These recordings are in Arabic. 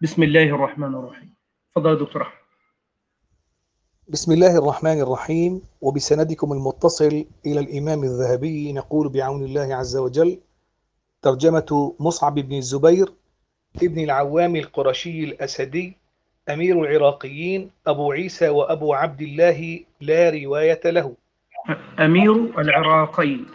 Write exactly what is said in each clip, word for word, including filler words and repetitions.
بسم الله الرحمن الرحيم. تفضل يا دكتور أحمد. بسم الله الرحمن الرحيم، وبسندكم المتصل إلى الإمام الذهبي نقول بعون الله عز وجل: ترجمة مصعب بن الزبير ابن العوام القرشي الأسدي أمير العراقيين أبو عيسى وأبو عبد الله لا رواية له. أمير العراقين.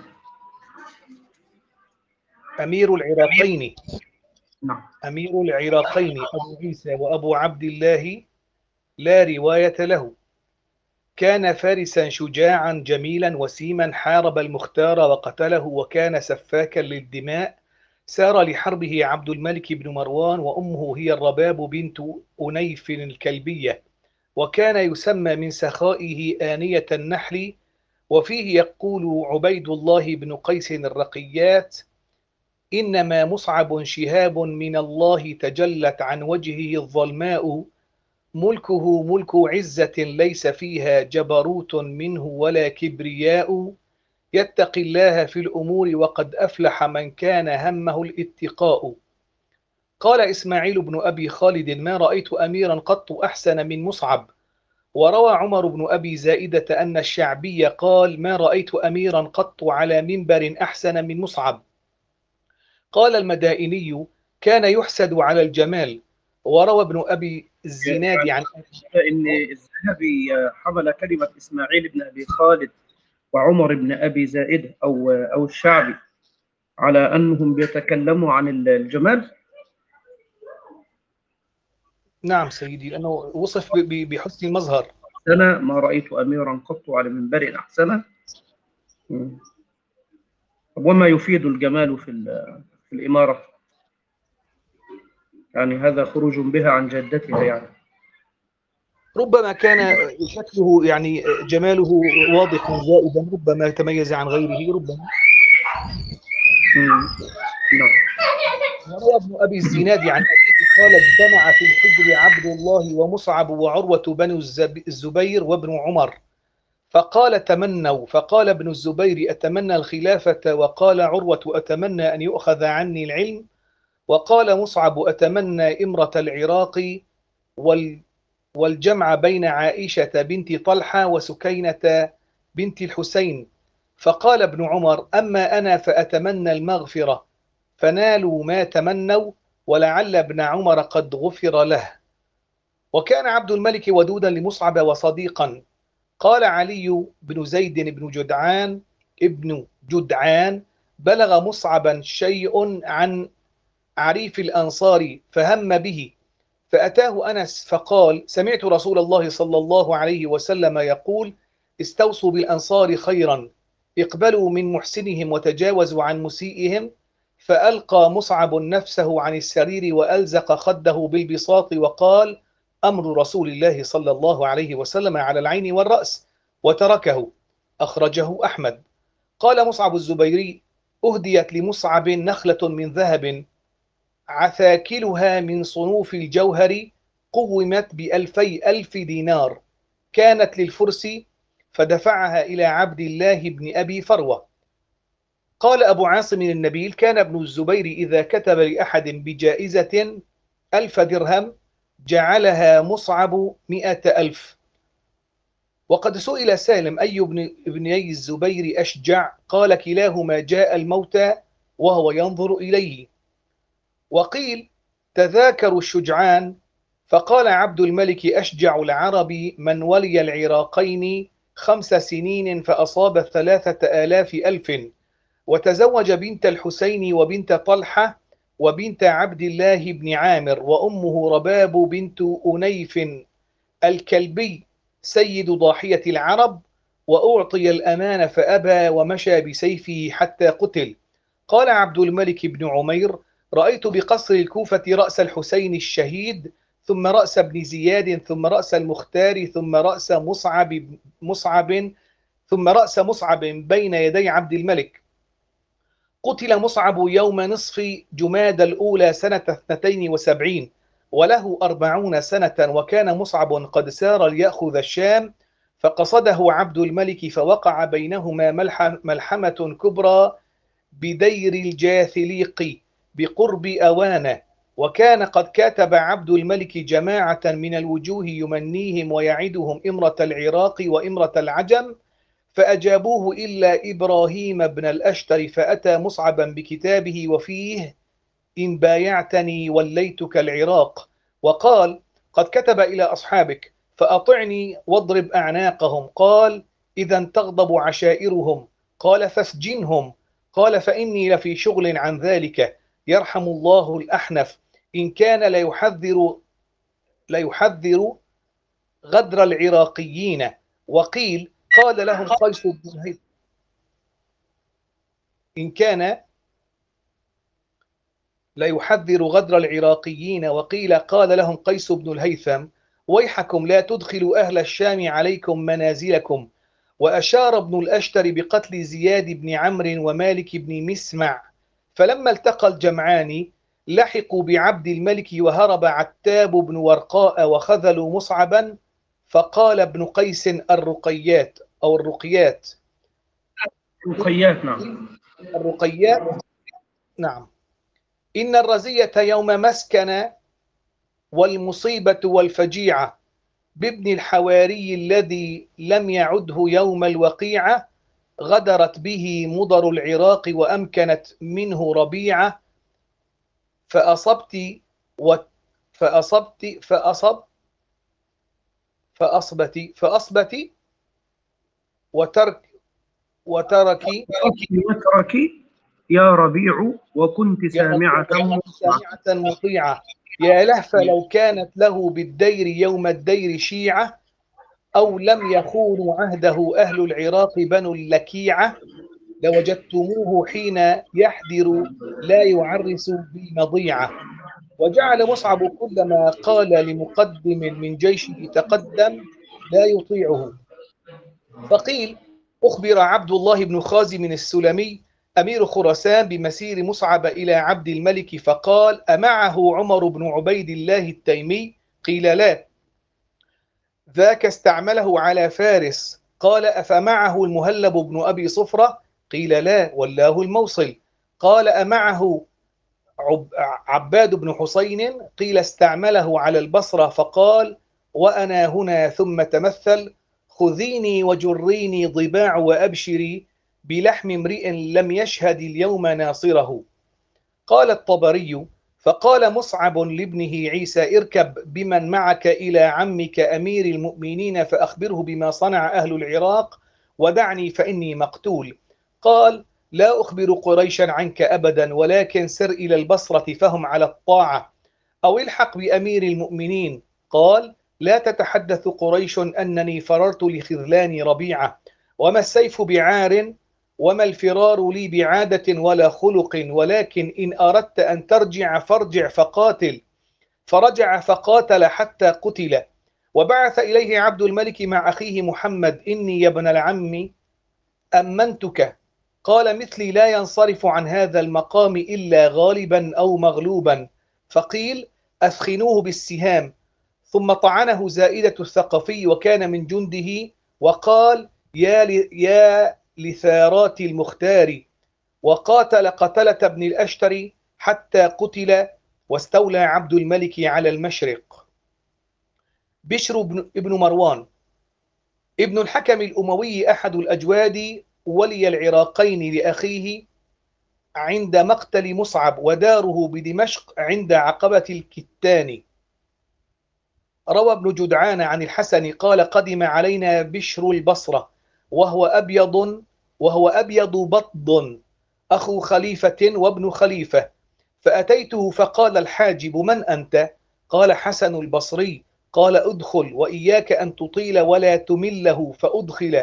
أمير العراقين نعم. أمير العراقين أبو عيسى وأبو عبد الله لا رواية له. كان فارسا شجاعا جميلا وسيما، حارب المختار وقتله، وكان سفاكا للدماء. سار لحربه عبد الملك بن مروان، وأمه هي الرباب بنت أنيف الكلبية، وكان يسمى من سخائه آنية النحل. وفيه يقول عبيد الله بن قيس الرقيات: إنما مصعب شهاب من الله تجلت عن وجهه الظلماء، ملكه ملك عزة ليس فيها جبروت منه ولا كبرياء، يتقي الله في الأمور وقد أفلح من كان همه الاتقاء. قال إسماعيل بن أبي خالد: ما رأيت أميرا قط أحسن من مصعب. وروى عمر بن أبي زائدة أن الشعبي قال: ما رأيت أميرا قط على منبر أحسن من مصعب. قال المدائني: كان يحسد على الجمال. وروى ابن أبي الزناد يعني عن إن الذهبي حمل كلمة إسماعيل بن أبي خالد وعمر بن أبي زائدة أو أو الشعبي على أنهم بيتكلموا عن الجمال. نعم سيدي، لأنه وصف ب- ب- بحسن المظهر. أحسن، ما رأيت أميرا قط على منبر أحسن. مم. وما يفيد الجمال في ال- في الإمارة، يعني هذا خروج بها عن جدتها يعني. ربما كان شكله، يعني جماله واضح زائدا، ربما تميز عن غيره ربما. مم. نعم. وروى ابن أبي الزناد عن أبيه قال: اجتمع في الحجر عبد الله ومصعب وعروة بن الزب- الزبير وابن عمر، فقال: تمنوا. فقال ابن الزبير: أتمنى الخلافة. وقال عروة: أتمنى أن يؤخذ عني العلم. وقال مصعب: أتمنى إمرة العراق وال والجمع بين عائشة بنت طلحة وسكينة بنت الحسين. فقال ابن عمر: أما أنا فأتمنى المغفرة. فنالوا ما تمنوا، ولعل ابن عمر قد غفر له. وكان عبد الملك ودودا لمصعب وصديقا. قال علي بن زيد بن جدعان ابن جدعان: بلغ مصعبا شيء عن عريف الأنصار فهم به، فأتاه أنس فقال: سمعت رسول الله صلى الله عليه وسلم يقول: استوصوا بالأنصار خيرا، اقبلوا من محسنهم وتجاوزوا عن مسيئهم. فألقى مصعب نفسه عن السرير وألزق خده بالبساط وقال: أمر رسول الله صلى الله عليه وسلم على العين والرأس، وتركه. أخرجه أحمد. قال مصعب الزبيري: أهديت لمصعب نخلة من ذهب، عثاكلها من صنوف الجوهر، قومت بألفي ألف دينار، كانت للفرس، فدفعها إلى عبد الله بن أبي فروة. قال أبو عاصم النبيل: كان ابن الزبير إذا كتب لأحد بجائزة ألف درهم جعلها مصعب مئة ألف. وقد سئل سالم: أي ابن ابني الزبير أشجع؟ قال: كلاهما جاء الموتى وهو ينظر إليه. وقيل: تذاكروا الشجعان. فقال عبد الملك: أشجع العرب من ولي العراقين خمس سنين فأصاب ثلاثة آلاف ألف، وتزوج بنت الحسين وبنت طلحة وبنت عبد الله بن عامر، وأمه رباب بنت أنيف الكلبي سيد ضاحية العرب، وأعطي الأمان فأبى ومشى بسيفه حتى قتل. قال عبد الملك بن عمير: رأيت بقصر الكوفة رأس الحسين الشهيد، ثم رأس ابن زياد، ثم رأس المختار، ثم رأس مصعب مصعب ثم رأس مصعب بين يدي عبد الملك. قتل مصعب يوم نصف جماد الأولى سنة اثنتين وسبعين وله أربعون سنة، وكان مصعب قد سار ليأخذ الشام، فقصده عبد الملك فوقع بينهما ملحمة كبرى بدير الجاثليق بقرب أوانه، وكان قد كاتب عبد الملك جماعة من الوجوه يمنيهم ويعدهم إمرة العراق وإمرة العجم، فأجابوه إلا إبراهيم بن الأشتر، فأتى مصعبا بكتابه وفيه: إن بايعتني وليتك العراق. وقال: قد كتب إلى أصحابك فأطعني واضرب أعناقهم. قال: إذا تغضب عشائرهم. قال: فاسجنهم. قال: فإني لفي شغل عن ذلك، يرحم الله الأحنف، إن كان ليحذر ليحذر غدر العراقيين. وقيل: قال لهم قيس بن الهيثم إن كان ليحذر غدر العراقيين. وقيل: قال لهم قيس بن الهيثم: ويحكم لا تدخلوا أهل الشام عليكم منازلكم. وأشار ابن الأشتر بقتل زياد بن عمرو ومالك بن مسمع. فلما التقى الجمعان لحقوا بعبد الملك، وهرب عتاب بن ورقاء وخذلوا مصعبا. فقال ابن قيس: الرقيات أو الرقيات رقيات، نعم. الرقيات نعم. إن الرزية يوم مسكن، والمصيبة والفجيعة، بابن الحواري الذي لم يعده يوم الوقيعة. غدرت به مضر العراق وأمكنت منه ربيعة. فأصبت و فأصبت فأصب فأصبت فأصبت وترك وتركي وتركي يا ربيع وكنت سامعة سامعة مطيعة. يا لهف لو كانت له بالدير يوم الدير شيعة، أو لم يخونوا عهده أهل العراق بنو اللكيعة، لوجدتموه حين يحذر لا يعرس بالمضيعة. وجعل مصعب كلما قال لمقدم من جيشه تقدم لا يطيعه. فقيل: أخبر عبد الله بن خازم السلمي أمير خراسان بمسير مصعب إلى عبد الملك، فقال: أمعه عمر بن عبيد الله التيمي؟ قيل: لا، ذاك استعمله على فارس. قال: أفمعه المهلب بن أبي صفرة؟ قيل: لا، ولاه الموصل. قال: أمعه عب عباد بن حسين؟ قيل: استعمله على البصرة. فقال: وأنا هنا، ثم تمثل: خذيني وجريني ضباع وأبشري بلحم امرئ لم يشهد اليوم ناصره. قال الطبري: فقال مصعب لابنه عيسى: اركب بمن معك إلى عمك أمير المؤمنين فأخبره بما صنع أهل العراق، ودعني فإني مقتول. قال: لا أخبر قريشا عنك أبدا، ولكن سر إلى البصرة فهم على الطاعة، أو الحق بأمير المؤمنين. قال: لا تتحدث قريش أنني فررت لخذلان ربيعة، وما السيف بعار، وما الفرار لي بعادة ولا خلق، ولكن إن أردت أن ترجع فارجع فقاتل. فرجع فقاتل حتى قتل. وبعث إليه عبد الملك مع أخيه محمد: إني يا ابن العم أمنتك. قال: مثلي لا ينصرف عن هذا المقام إلا غالبا أو مغلوبا. فقيل: أثخنوه بالسهام. ثم طعنه زائدة الثقفي وكان من جنده، وقال: يا, ل... يا لثارات المختار. وقاتل قتلة بن الأشتر حتى قتل. واستولى عبد الملك على المشرق. بشر بن ابن مروان ابن الحكم الأموي أحد الأجواد، ولي العراقين لأخيه عند مقتل مصعب، وداره بدمشق عند عقبة الكتان. روى ابن جدعان عن الحسن قال: قدم علينا بشر البصرة وهو أبيض وهو أبيض بطض، أخو خليفة وابن خليفة. فأتيته فقال الحاجب: من أنت؟ قال: حسن البصري. قال: ادخل، وإياك أن تطيل ولا تمله. فأدخل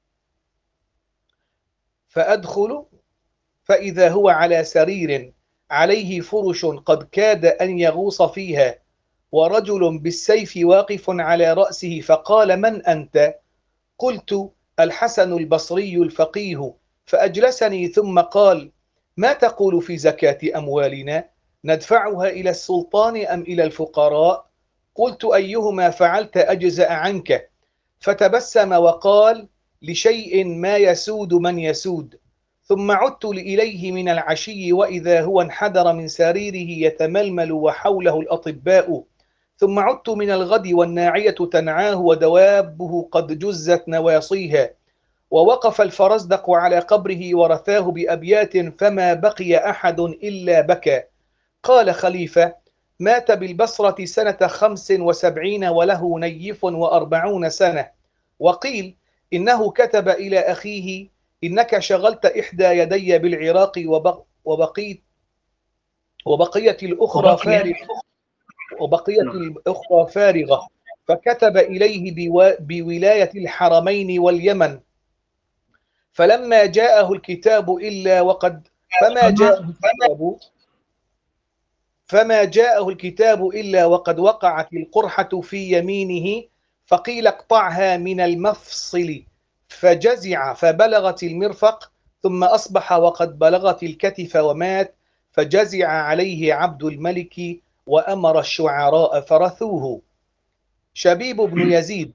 فأدخل فإذا هو على سرير عليه فرش قد كاد أن يغوص فيها، ورجل بالسيف واقف على رأسه. فقال: من أنت؟ قلت: الحسن البصري الفقيه. فأجلسني ثم قال: ما تقول في زكاة أموالنا؟ ندفعها إلى السلطان أم إلى الفقراء؟ قلت: أيهما فعلت أجزأ عنك؟ فتبسم وقال: لشيء ما يسود من يسود. ثم عدت إليه من العشي وإذا هو انحدر من سريره يتململ وحوله الأطباء. ثم عدت من الغد والناعية تنعاه ودوابه قد جزت نواصيها. ووقف الفرزدق على قبره ورثاه بأبيات فما بقي أحد إلا بكى. قال خليفة: مات بالبصرة سنة خمس وسبعين وله نيف وأربعون سنة. وقيل إنه كتب إلى أخيه: إنك شغلت إحدى يدي بالعراق وبقيت وبقية الأخرى فارغة وبقية الأخرى فارغة فكتب إليه بولاية الحرمين واليمن. فلما جاءه الكتاب إلا وقد فما جاءه الكتاب فما جاءه الكتاب إلا وقد وقعت القرحة في يمينه، فقيل اقطعها من المفصل، فجزع فبلغت المرفق، ثم أصبح وقد بلغت الكتف ومات. فجزع عليه عبد الملك وأمر الشعراء فرثوه. شبيب بن يزيد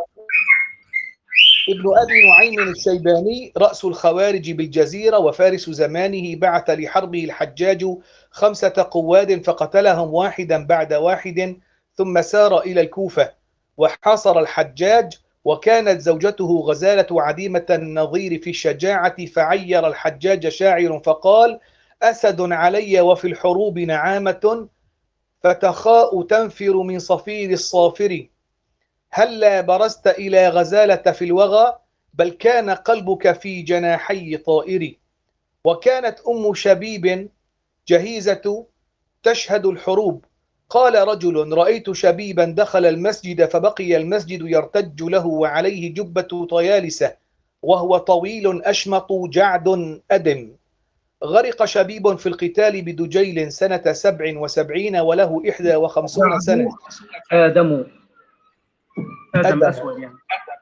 ابن أبي نعيم الشيباني رأس الخوارج بالجزيرة وفارس زمانه، بعث لحربه الحجاج خمسة قواد فقتلهم واحدا بعد واحد، ثم سار إلى الكوفة وحاصر الحجاج. وكانت زوجته غزالة عديمة النظير في الشجاعة، فعير الحجاج شاعر فقال: أسد علي وفي الحروب نعامة، فتخاء تنفر من صفير الصافر. هلا برزت إلى غزالة في الوغى، بل كان قلبك في جناحي طائر. وكانت أم شبيب جهيزة تشهد الحروب. قال رجل: رأيت شبيبا دخل المسجد فبقي المسجد يرتج له وعليه جبة طيالسة وهو طويل أشمط جعد أدم. غرق شبيب في القتال بدجيل سنة سبع وسبعين وله إحدى وخمسون سنة. آدم آدم أدم. أسود يعني.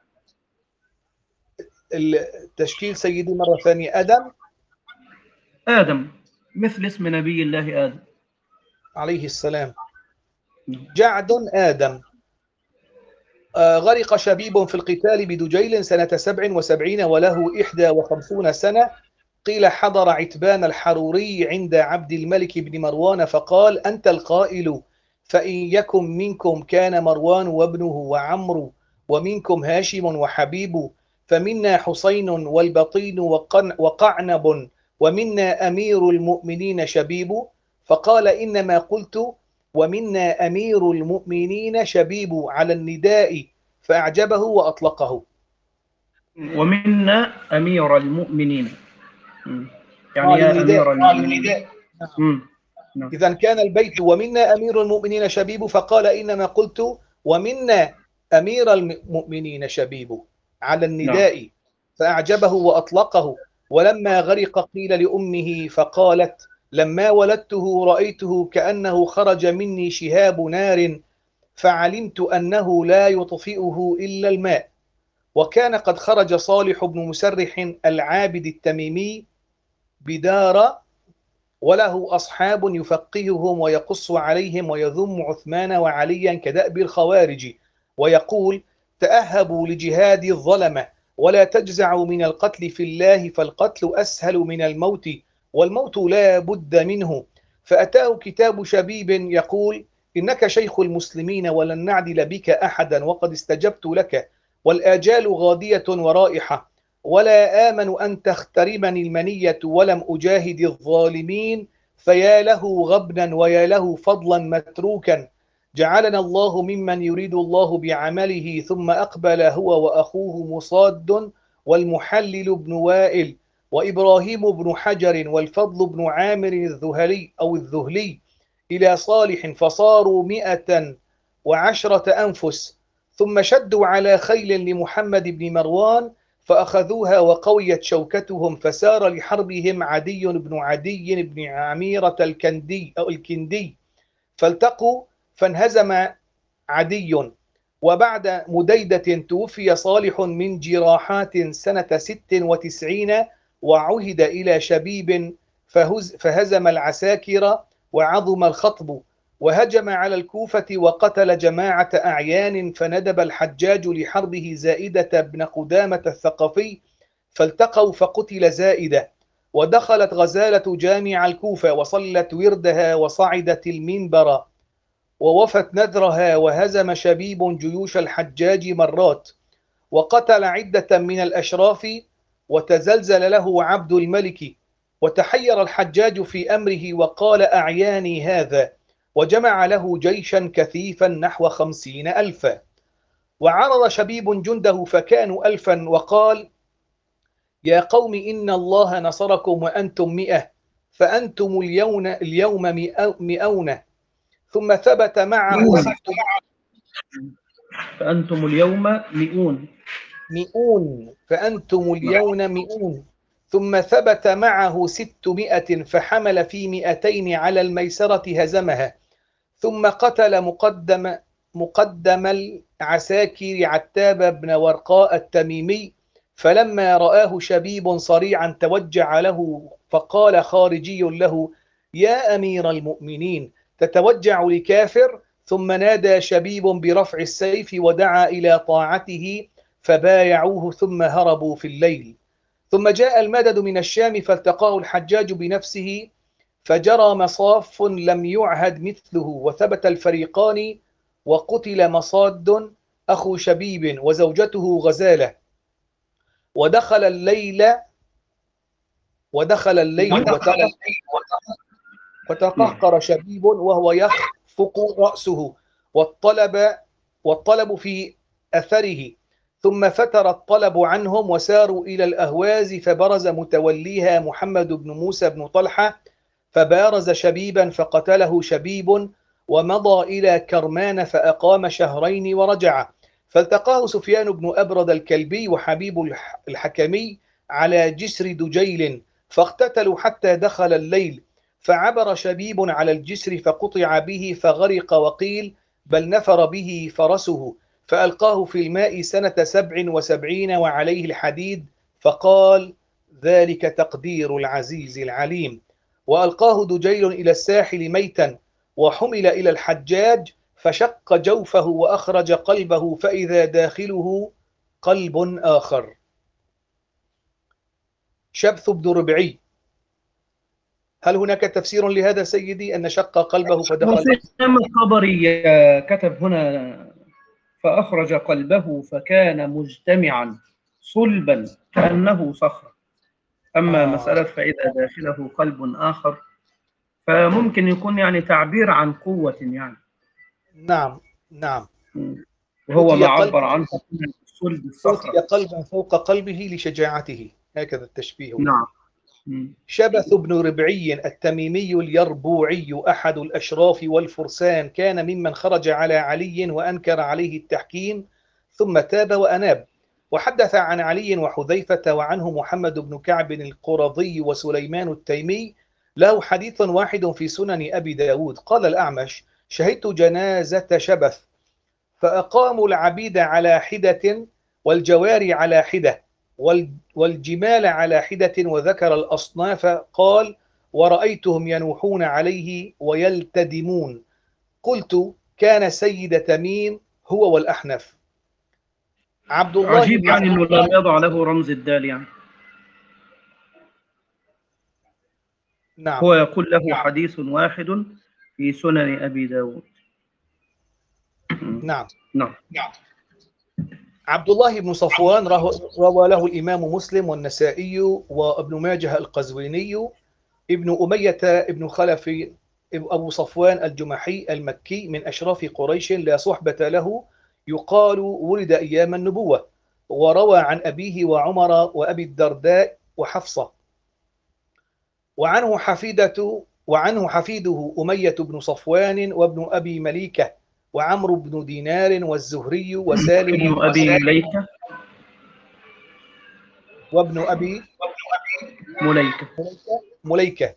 التشكيل سيدي مرة ثانية: أدم آدم مثل اسم نبي الله آدم عليه السلام. جعد آدم. آه غرق شبيب في القتال بدجيل سنة سبع وسبعين وله إحدى وخمسون سنة. قيل حضر عتبان الحروري عند عبد الملك بن مروان فقال: أنت القائل فإن يكن منكم كان مروان وابنه وعمرو، ومنكم هاشم وحبيب، فمنا حسين والبطين وقعنب، ومنا أمير المؤمنين شبيب. فقال: إنما قلت ومنا أمير المؤمنين شبيب على النداء، فأعجبه وأطلقه. ومنا أمير المؤمنين يعني آه يا للنداء. أمير المؤمنين. إذا كان البيت ومنا أمير المؤمنين شبيب، فقال: إنما قلت ومنا أمير المؤمنين شبيب على النداء، فأعجبه وأطلقه. ولما غرق قيل لأمه فقالت: لما ولدته رأيته كأنه خرج مني شهاب نار، فعلمت أنه لا يطفئه إلا الماء. وكان قد خرج صالح بن مسرح العابد التميمي بدار، وله أصحاب يفقههم ويقص عليهم ويذم عثمان وعليا كدأب الخوارج، ويقول: تأهبوا لجهاد الظلمة ولا تجزعوا من القتل في الله، فالقتل أسهل من الموت والموت لا بد منه. فأتاه كتاب شبيب يقول: إنك شيخ المسلمين ولن نعدل بك أحدا وقد استجبت لك، والآجال غادية ورائحة، ولا آمن أن تخترمني المنية ولم أجاهد الظالمين، فيا له غبنا ويا له فضلا متروكا. جعلنا الله ممن يريد الله بعمله. ثم أقبل هو وأخوه مصاد والمحلل بن وائل وإبراهيم بن حجر والفضل بن عامر الذهلي أو الذهلي إلى صالح، فصاروا مئة وعشرة أنفس. ثم شدوا على خيل لمحمد بن مروان فأخذوها وقويت شوكتهم، فسار لحربهم عدي بن عدي بن عميرة الكندي أو الكندي، فالتقوا فانهزم عدي. وبعد مديدة توفي صالح من جراحات سنة ست وتسعين، وعهد إلى شبيب فهز فهزم العساكر وعظم الخطب، وهجم على الكوفة وقتل جماعة أعيان. فندب الحجاج لحربه زائدة بن قدامة الثقفي، فالتقوا فقتل زائدة. ودخلت غزالة جامع الكوفة وصلت وردها وصعدت المنبر ووفت نذرها وهزم شبيب جيوش الحجاج مرات وقتل عدة من الأشراف وتزلزل له عبد الملك وتحير الحجاج في أمره وقال أعياني هذا وجمع له جيشا كثيفا نحو خمسين ألفا وعرض شبيب جنده فكانوا ألفا وقال يا قوم إن الله نصركم وأنتم مئة فأنتم اليوم, اليوم مئون ثم ثبت معه ست فأنتم اليوم مئون مئون فأنتم اليوم مئون ثم ثبت معه ستمائة فحمل في مئتين على الميسرة هزمها ثم قتل مقدم مقدم العساكر عتاب بن ورقاء التميمي فلما رآه شبيب صريعا توجع له فقال خارجي له يا أمير المؤمنين تتوجع لكافر ثم نادى شبيب برفع السيف ودعا إلى طاعته فبايعوه ثم هربوا في الليل ثم جاء المدد من الشام فالتقاه الحجاج بنفسه فجرى مصاف لم يعهد مثله وثبت الفريقان وقتل مصاد أخو شبيب وزوجته غزالة ودخل الليل ودخل الليل وتقهقر شبيب وهو يخفق رأسه والطلب والطلب في أثره ثم فتر الطلب عنهم وساروا إلى الأهواز فبرز متوليها محمد بن موسى بن طلحة فبارز شبيبا فقتله شبيب ومضى إلى كرمان فأقام شهرين ورجع فالتقاه سفيان بن أبرد الكلبي وحبيب الحكمي على جسر دجيل فاقتتلوا حتى دخل الليل فعبر شبيب على الجسر فقطع به فغرق وقيل بل نفر به فرسه فألقاه في الماء سنة سبع وسبعين وعليه الحديد فقال ذلك تقدير العزيز العليم وألقاه دجيل إلى الساحل ميتا وحمل إلى الحجاج فشق جوفه وأخرج قلبه فإذا داخله قلب آخر. شبث بن ربعي هل هناك تفسير لهذا سيدي أن شق قلبه فدخل؟ الإمام الطبري كتب هنا فأخرج قلبه فكان مجتمعا صلبا كأنه صخر. أما آه. مسألة فإذا داخله قلب آخر فممكن يكون يعني تعبير عن قوة يعني. نعم نعم. وهو ما عبر عنه صلب الصخرة. أوتي قلبا فوق قلبه لشجاعته، هكذا التشبيه. نعم. شبث بن ربعي التميمي اليربوعي أحد الأشراف والفرسان، كان ممن خرج على علي وأنكر عليه التحكيم ثم تاب وأناب. وحدث عن علي وحذيفة وعنه محمد بن كعب القرظي وسليمان التيمي له حديث واحد في سنن أبي داود. قال الأعمش: شهدت جنازة شبث فأقاموا العبيد على حدة والجواري على حدة والجمال على حدة، وذكر الأصناف. قال: ورأيتهم ينوحون عليه ويلتدمون. قلت: كان سيد تميم هو والأحنف. عبد الله عجيب يعني أنه لم يضع له رمز الدال يعني. نعم. هو يقول له حديث واحد في سنن أبي داود. نعم نعم. عبد الله بن صفوان روى له الإمام مسلم والنسائي وابن ماجه القزويني. ابن أمية ابن خلف أبو صفوان الجمحي المكي من أشراف قريش لا صحبة له، يقال ولد أيام النبوة، وروى عن أبيه وعمر وأبي الدرداء وحفصة. وعنه حفيدة وعنه حفيده أمية بن صفوان وابن أبي مليكة وعمرو بن دينار والزهري وسالم بن أبي مليكة وابن أبي مليكة مليكة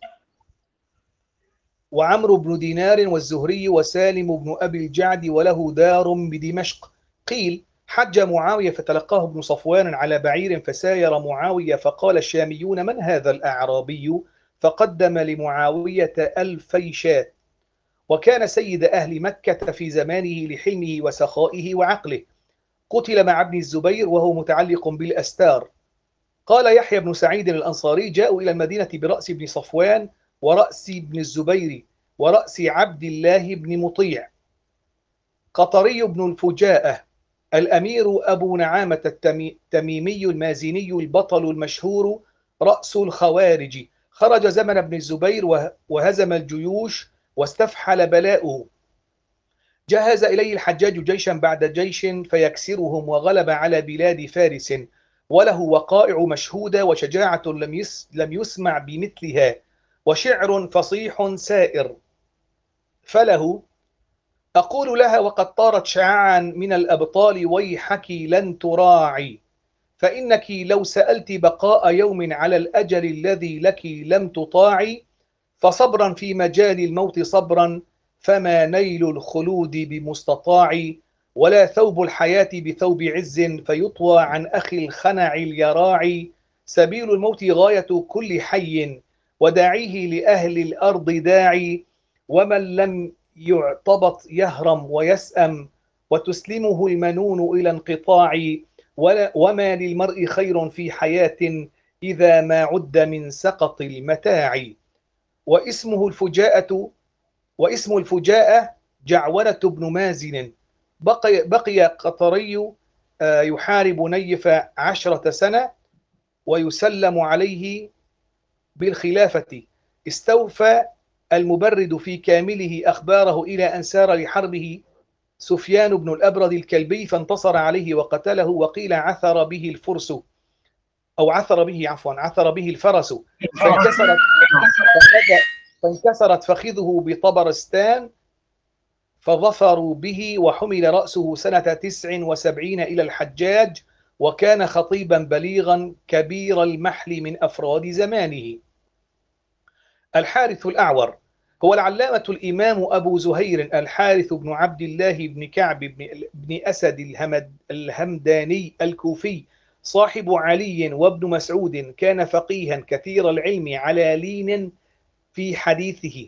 وعمرو بن دينار والزهري وسالم بن أبي الجعد وله دار بدمشق. قيل: حج معاوية فتلقاه ابن صفوان على بعير فساير معاوية فقال الشاميون: من هذا الأعرابي؟ فقدم لمعاوية ألفي شاة. وكان سيد أهل مكة في زمانه لحلمه وسخائه وعقله. قتل مع ابن الزبير وهو متعلق بالأستار. قال يحيى بن سعيد الأنصاري: جاءوا إلى المدينة برأس بن صفوان ورأس بن الزبير ورأس عبد الله بن مطيع. قطري بن الفجاءة الأمير أبو نعامة التميمي المازني البطل المشهور رأس الخوارج، خرج زمن ابن الزبير وهزم الجيوش واستفحل بلاؤه. جهز إليه الحجاج جيشا بعد جيش فيكسرهم، وغلب على بلاد فارس، وله وقائع مشهودة وشجاعة لم يس لم يسمع بمثلها، وشعر فصيح سائر. فله أقول لها وقد طارت شعاعا من الأبطال: ويحك لن تراعي، فإنك لو سألت بقاء يوم على الأجل الذي لك لم تطاعي، فصبرا في مجال الموت صبرا، فما نيل الخلود بمستطاع، ولا ثوب الحياة بثوب عز فيطوى عن أخي الخنع اليراعي، سبيل الموت غاية كل حي، وداعيه لأهل الأرض داعي، ومن لم يعتبط يهرم ويسأم، وتسلمه المنون إلى انقطاع، وما للمرء خير في حياة إذا ما عد من سقط المتاع. واسمه الفجاءة واسم الفجاءة جعورة بن مازن. بقي, بقي قطري يحارب نيف عشرة سنة ويسلم عليه بالخلافة. استوفى المبرد في كامله أخباره إلى أن سار لحربه سفيان بن الأبرد الكلبي فانتصر عليه وقتله، وقيل عثر به الفرس أو عثر به عفوا عثر به الفرس فانكسرت فانكسرت فخذه بطبرستان، فظفروا به، وحمل رأسه سنة تسع وسبعين إلى الحجاج، وكان خطيبا بليغا كبير المحل من أفراد زمانه. الحارث الأعور هو العلامة الإمام أبو زهير الحارث بن عبد الله بن كعب بن أسد الهمد الهمداني الكوفي، صاحب علي وابن مسعود، كان فقيها كثير العلم على لين في حديثه.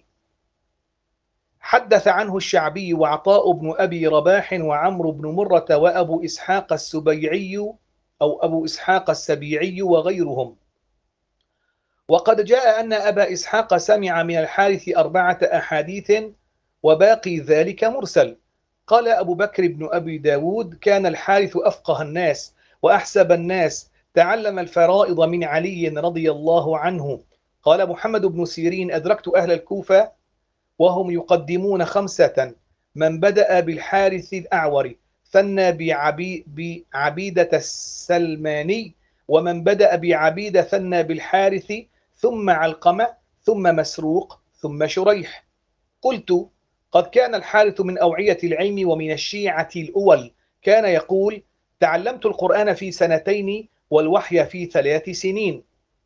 حدث عنه الشعبي وعطاء بن أبي رباح وعمرو بن مرة وأبو إسحاق السبيعي أو أبو إسحاق السبيعي وغيرهم. وقد جاء أن أبا إسحاق سمع من الحارث أربعة أحاديث وباقي ذلك مرسل. قال أبو بكر بن أبي داود: كان الحارث أفقه الناس وأحسب الناس، تعلم الفرائض من علي رضي الله عنه. قال محمد بن سيرين: أدركت أهل الكوفة وهم يقدمون خمسة: من بدأ بالحارث الأعور ثنى بعبي بعبيدة السلماني، ومن بدأ بعبيدة ثنى بالحارث، ثم علقمة، ثم مسروق، ثم شريح. قلت: قد كان الحارث من أوعية العلم ومن الشيعة الأول، كان يقول: تعلمت القرآن في سنتين والوحي في ثلاث سنين.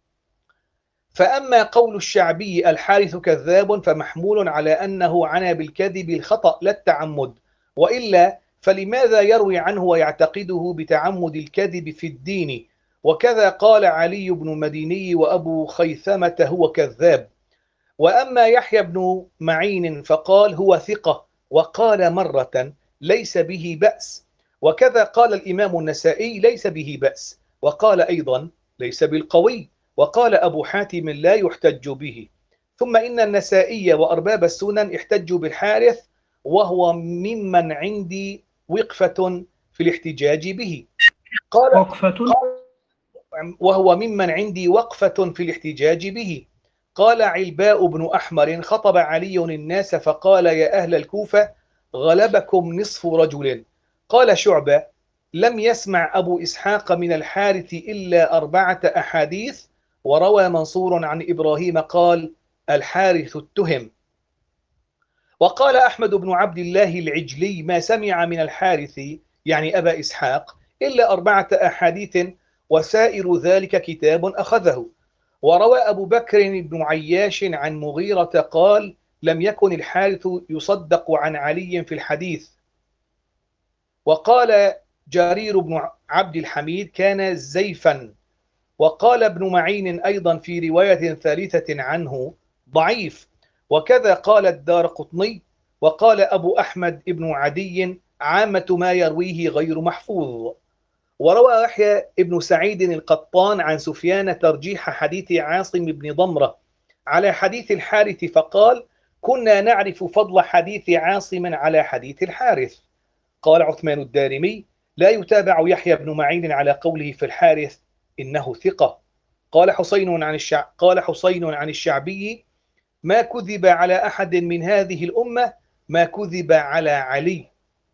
فأما قول الشعبي الحارث كذاب فمحمول على أنه عنى بالكذب الخطأ لا التعمد، وإلا فلماذا يروي عنه ويعتقده بتعمد الكذب في الدين؟ وكذا قال علي بن مديني وأبو خيثمة هو كذاب. وأما يحيى بن معين فقال هو ثقة، وقال مرة ليس به بأس. وكذا قال الإمام النسائي ليس به بأس، وقال أيضا ليس بالقوي، وقال أبو حاتم لا يحتج به. ثم إن النسائي وأرباب السنن احتجوا بالحارث، وهو ممن عندي وقفة في الاحتجاج به. قال وقفة وهو ممن عندي وقفة في الاحتجاج به. قال علباء بن أحمر: خطب علي الناس فقال: يا أهل الكوفة، غلبكم نصف رجل. قال شعبة: لم يسمع أبو إسحاق من الحارث إلا أربعة أحاديث. وروى منصور عن إبراهيم قال: الحارث اتهم. وقال أحمد بن عبد الله العجلي: ما سمع من الحارث يعني أبا إسحاق إلا أربعة أحاديث، وسائر ذلك كتاب أخذه. وروى أبو بكر بن عياش عن مغيرة قال: لم يكن الحارث يصدق عن علي في الحديث. وقال جرير بن عبد الحميد: كان زيفا. وقال ابن معين أيضا في رواية ثالثة عنه: ضعيف. وكذا قال الدار قطني. وقال أبو أحمد ابن عدي: عامة ما يرويه غير محفوظ. وروى يحيى بن سعيد القطان عن سفيان ترجيح حديث عاصم بن ضمرة على حديث الحارث فقال: كنا نعرف فضل حديث عاصم على حديث الحارث. قال عثمان الدارمي: لا يتابع يحيى بن معين على قوله في الحارث إنه ثقة. قال حسين عن الشع... قال حسين عن الشعبي: ما كذب على أحد من هذه الأمة ما كذب على علي.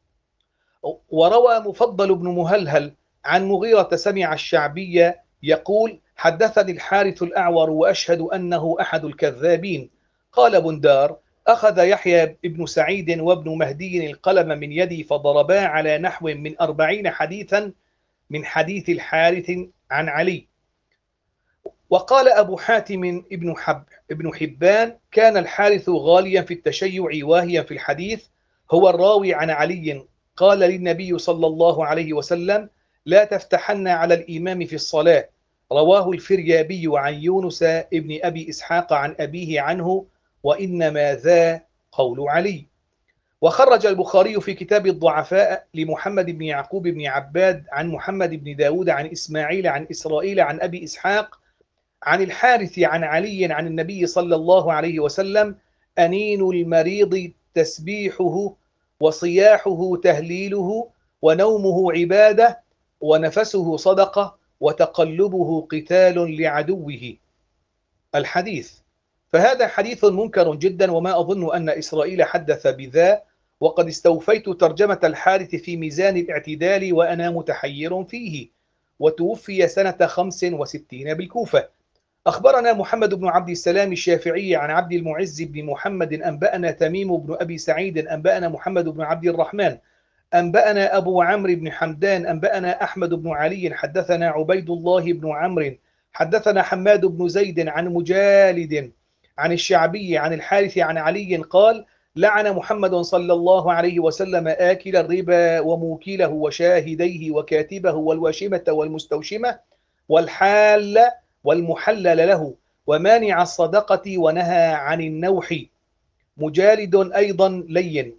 وروى مفضل بن مهلهل عن مغيرة سمع الشعبي يقول: حدثني الحارث الأعور وأشهد أنه أحد الكذابين. قال بندار: أخذ يحيى بن سعيد وابن مهدي القلم من يدي فضربا على نحو من أربعين حديثا من حديث الحارث عن علي. وقال أبو حاتم ابن, حب ابن حبان: كان الحارث غاليا في التشيع واهيا في الحديث، هو الراوي عن علي. قال للنبي صلى الله عليه وسلم: لا تفتحن على الإمام في الصلاة. رواه الفريابي عن يونس ابن أبي إسحاق عن أبيه عنه: وإنما ذا قول علي. وخرج البخاري في كتاب الضعفاء لمحمد بن يعقوب بن عباد عن محمد بن داود عن إسماعيل عن إسرائيل عن أبي إسحاق عن الحارث عن علي عن النبي صلى الله عليه وسلم: أنين المريض تسبيحه، وصياحه تهليله، ونومه عبادة، ونفسه صدقة، وتقلبه قتال لعدوه. الحديث. فهذا حديث منكر جدا، وما أظن أن إسرائيل حدث بذا، وقد استوفيت ترجمة الحارث في ميزان الاعتدال وأنا متحير فيه، وتوفي سنة خمس وستين بالكوفة. أخبرنا محمد بن عبد السلام الشافعي عن عبد المعز بن محمد أنبأنا تميم بن أبي سعيد أنبأنا محمد بن عبد الرحمن أنبأنا أبو عمرو بن حمدان أنبأنا أحمد بن علي حدثنا عبيد الله بن عمرو حدثنا حماد بن زيد عن مجالد عن الشعبي عن الحارث عن علي قال: لعن محمد صلى الله عليه وسلم آكل الربا وموكله وشاهديه وكاتبه والواشمة والمستوشمة والحال والمحلل له ومانع الصدقة ونهى عن النوح. مجالد أيضا لين.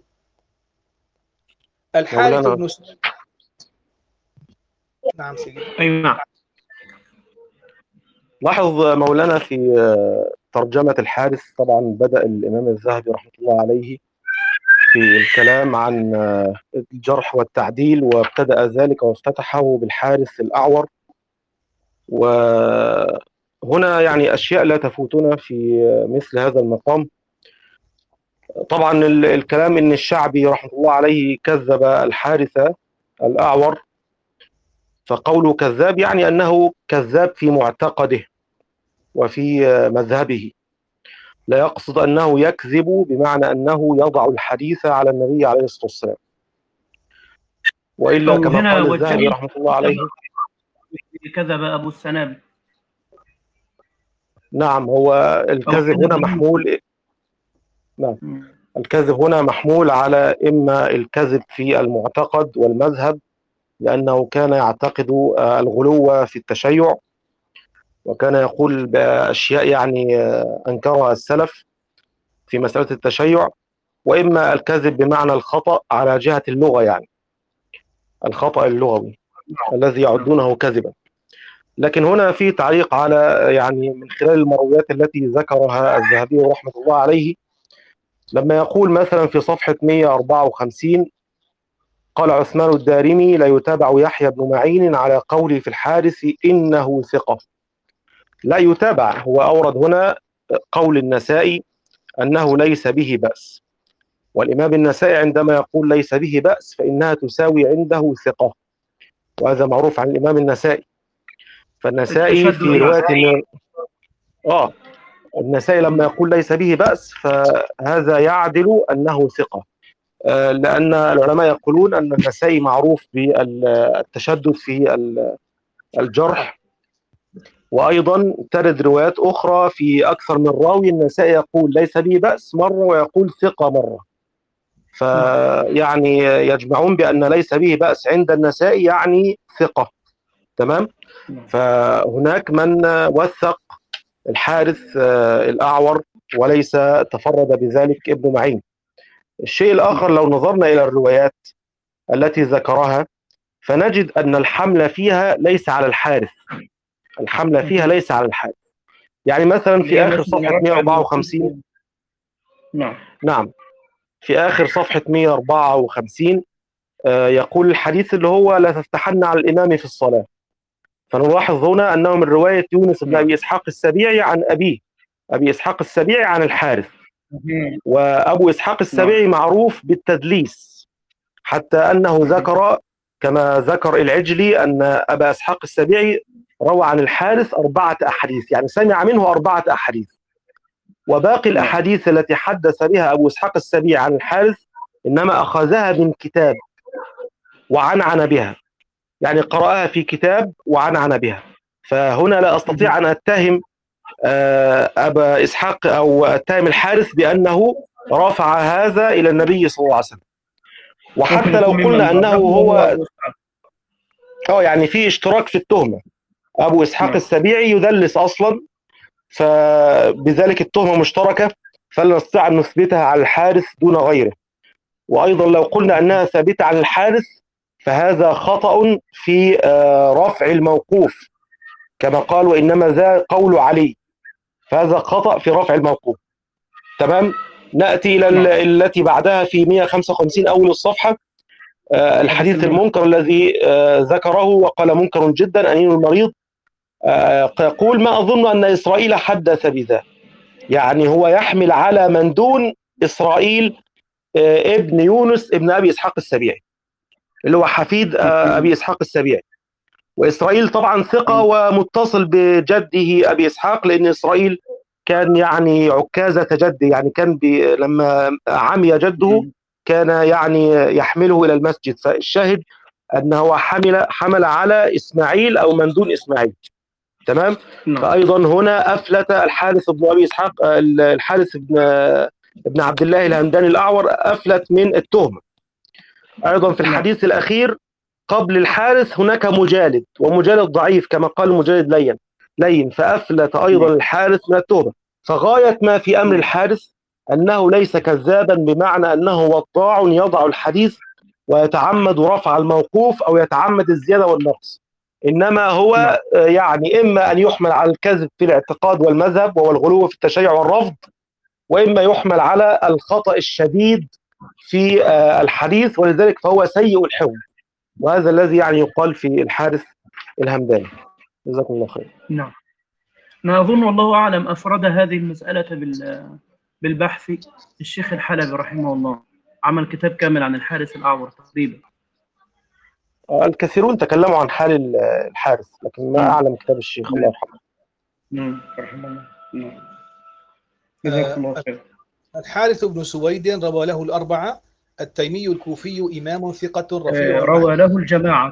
الحارث بن س... نعم سيدي. أي نعم. لاحظ مولانا في ترجمة الحارث، طبعا بدأ الإمام الذهبي رحمة الله عليه في الكلام عن الجرح والتعديل، وابتدأ ذلك وافتتحه بالحارث الأعور. وهنا يعني أشياء لا تفوتنا في مثل هذا المقام. طبعا الكلام إن الشعبي رحمة الله عليه كذب الحارث الأعور، فقوله كذاب يعني أنه كذاب في معتقده وفي مذهبه، لا يقصد أنه يكذب بمعنى أنه يضع الحديث على النبي عليه الصلاة والسلام، وإلا كما قال الذهبي رحمة الله عليه كذب أبو السنابل. نعم، هو الكذب هنا محمول نعم الكذب هنا محمول على إما الكذب في المعتقد والمذهب، لأنه كان يعتقد الغلو في التشيع، وكان يقول بأشياء يعني أنكرها السلف في مسألة التشيع، وإما الكذب بمعنى الخطأ على جهة اللغة، يعني الخطأ اللغوي الذي يعدونه كذبا. لكن هنا في تعليق على يعني من خلال المرويات التي ذكرها الذهبي رحمة الله عليه، لما يقول مثلا في صفحة مئة وأربعة وخمسين: قال عثمان الدارمي: لا يتابع يحيى بن معين على قوله في الحارث إنه ثقة. لا يتابع، هو أورد هنا قول النسائي أنه ليس به بأس، والإمام النسائي عندما يقول ليس به بأس فإنها تساوي عنده ثقة، وهذا معروف عن الإمام النسائي. فالنسائي في رواية آه النسائي لما يقول ليس به بأس فهذا يعدل أنه ثقة، آه لأن العلماء يقولون أن النسائي معروف بالتشدد في الجرح، وأيضا ترد روايات أخرى في أكثر من راوي النسائي يقول ليس به بأس مرة ويقول ثقة مرة، فيعني يجمعون بأن ليس به بأس عند النسائي يعني ثقة. تمام. فهناك من وثق الحارث الأعور وليس تفرد بذلك ابن معين. الشيء الآخر، لو نظرنا إلى الروايات التي ذكرها فنجد أن الحمل فيها ليس على الحارث، الحمل فيها ليس على الحارث. يعني مثلا في آخر صفحة مئة وأربعة وخمسين، نعم نعم في آخر صفحة مئة وأربعة وخمسين آه يقول الحديث اللي هو لا تفتحن على الإمام في الصلاة. فنلاحظ هنا أنه من رواية يونس بن أبي إسحاق السبيعي عن أبيه، أبي إسحاق السبيعي عن الحارث. وأبو إسحاق السبيعي معروف بالتدليس، حتى أنه ذكر كما ذكر العجلي أن أبا إسحاق السبيعي روى عن الحارث أربعة أحاديث، يعني سمع منه أربعة أحاديث. وباقي الأحاديث التي حدث بها أبو إسحاق السبيعي عن الحارث إنما أخذها من كتاب وعنعن بها، يعني قرأها في كتاب وعنعن بها. فهنا لا أستطيع أن أتهم أبا إسحاق أو أتهم الحارث بأنه رفع هذا إلى النبي صلى الله عليه وسلم. وحتى لو قلنا أنه هو اه يعني في اشتراك في التهمة، أبو إسحاق السبيعي يدلس أصلا، فبذلك التهمة مشتركة، فلا نستطيع أن نثبتها على الحارث دون غيره. وأيضا لو قلنا أنها ثابتة عن الحارث فهذا خطأ في رفع الموقوف، كما قال وإنما ذا قول علي، فهذا خطأ في رفع الموقوف. تمام. نأتي إلى التي بعدها في مئة وخمسة وخمسين أول الصفحة، الحديث المنكر الذي ذكره وقال منكر جدا أنين المريض، يقول ما أظن أن إسرائيل حدث بذا، يعني هو يحمل على من دون إسرائيل ابن يونس ابن أبي إسحاق السبيعي اللي هو حفيد أبي إسحاق السبيعي. وإسرائيل طبعا ثقة ومتصل بجده أبي إسحاق، لأن إسرائيل كان يعني عكازة جده، يعني كان لما عمي جده كان يعني يحمله إلى المسجد. فالشاهد أنه حمل حمل على إسماعيل أو من دون إسماعيل. تمام. فأيضا هنا أفلت الحارث بن أبي إسحاق، الحارث بن ابن عبد الله الهمداني الأعور أفلت من التهمة. أيضا في الحديث الأخير قبل الحارث هناك مجالد، ومجالد ضعيف كما قال مجالد لين لين فأفلت أيضا الحارث من التهمة. فغاية ما في أمر الحارث أنه ليس كذابا، بمعنى أنه وضاع يضع الحديث ويتعمد رفع الموقوف أو يتعمد الزيادة والنقص، إنما هو يعني إما أن يحمل على الكذب في الاعتقاد والمذهب وهو الغلو في التشيع والرفض، وإما يحمل على الخطأ الشديد في الحديث، ولذلك فهو سيء الحفظ. وهذا الذي يعني يقال في الحارث الهمداني. جزاكم الله خير. نعم. أنا أظن والله أعلم أفرد هذه المسألة بالبحث الشيخ الحلبي رحمه الله، عمل كتاب كامل عن الحارث الأعور تقريبا. الكثيرون تكلموا عن حال الحارث، لكن ما أعلم كتاب الشيخ. الله يرحمه. نعم رحمه الله. نعم. جزاكم الله خير. الحارث بن سويد روى له الأربعة، التيمي الكوفي إمام ثقة رفيع. روى له الجماعة.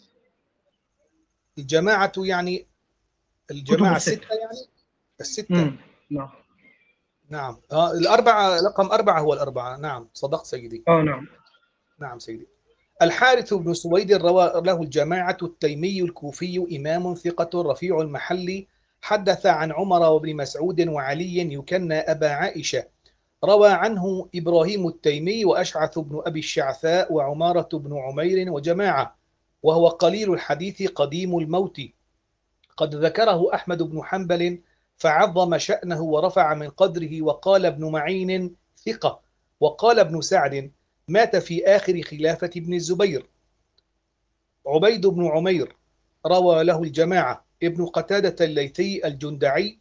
الجماعة يعني الجماعة الستة، يعني الستة. نعم نعم. آه الأربعة، رقم أربعة هو الأربعة. نعم صدقت سيدي. اه نعم نعم سيدي. الحارث بن سويد روى له الجماعة، التيمي الكوفي إمام ثقة رفيع المحل، حدث عن عمر وابن مسعود وعلي يكنى أبا عائشة. روى عنه إبراهيم التيمي وأشعث بن أبي الشعثاء وعمارة بن عمير وجماعة، وهو قليل الحديث قديم الموت. قد ذكره أحمد بن حنبل فعظم شأنه ورفع من قدره، وقال ابن معين ثقة، وقال ابن سعد مات في آخر خلافة ابن الزبير. عبيد بن عمير روى له الجماعة، ابن قتادة الليثي الجندعي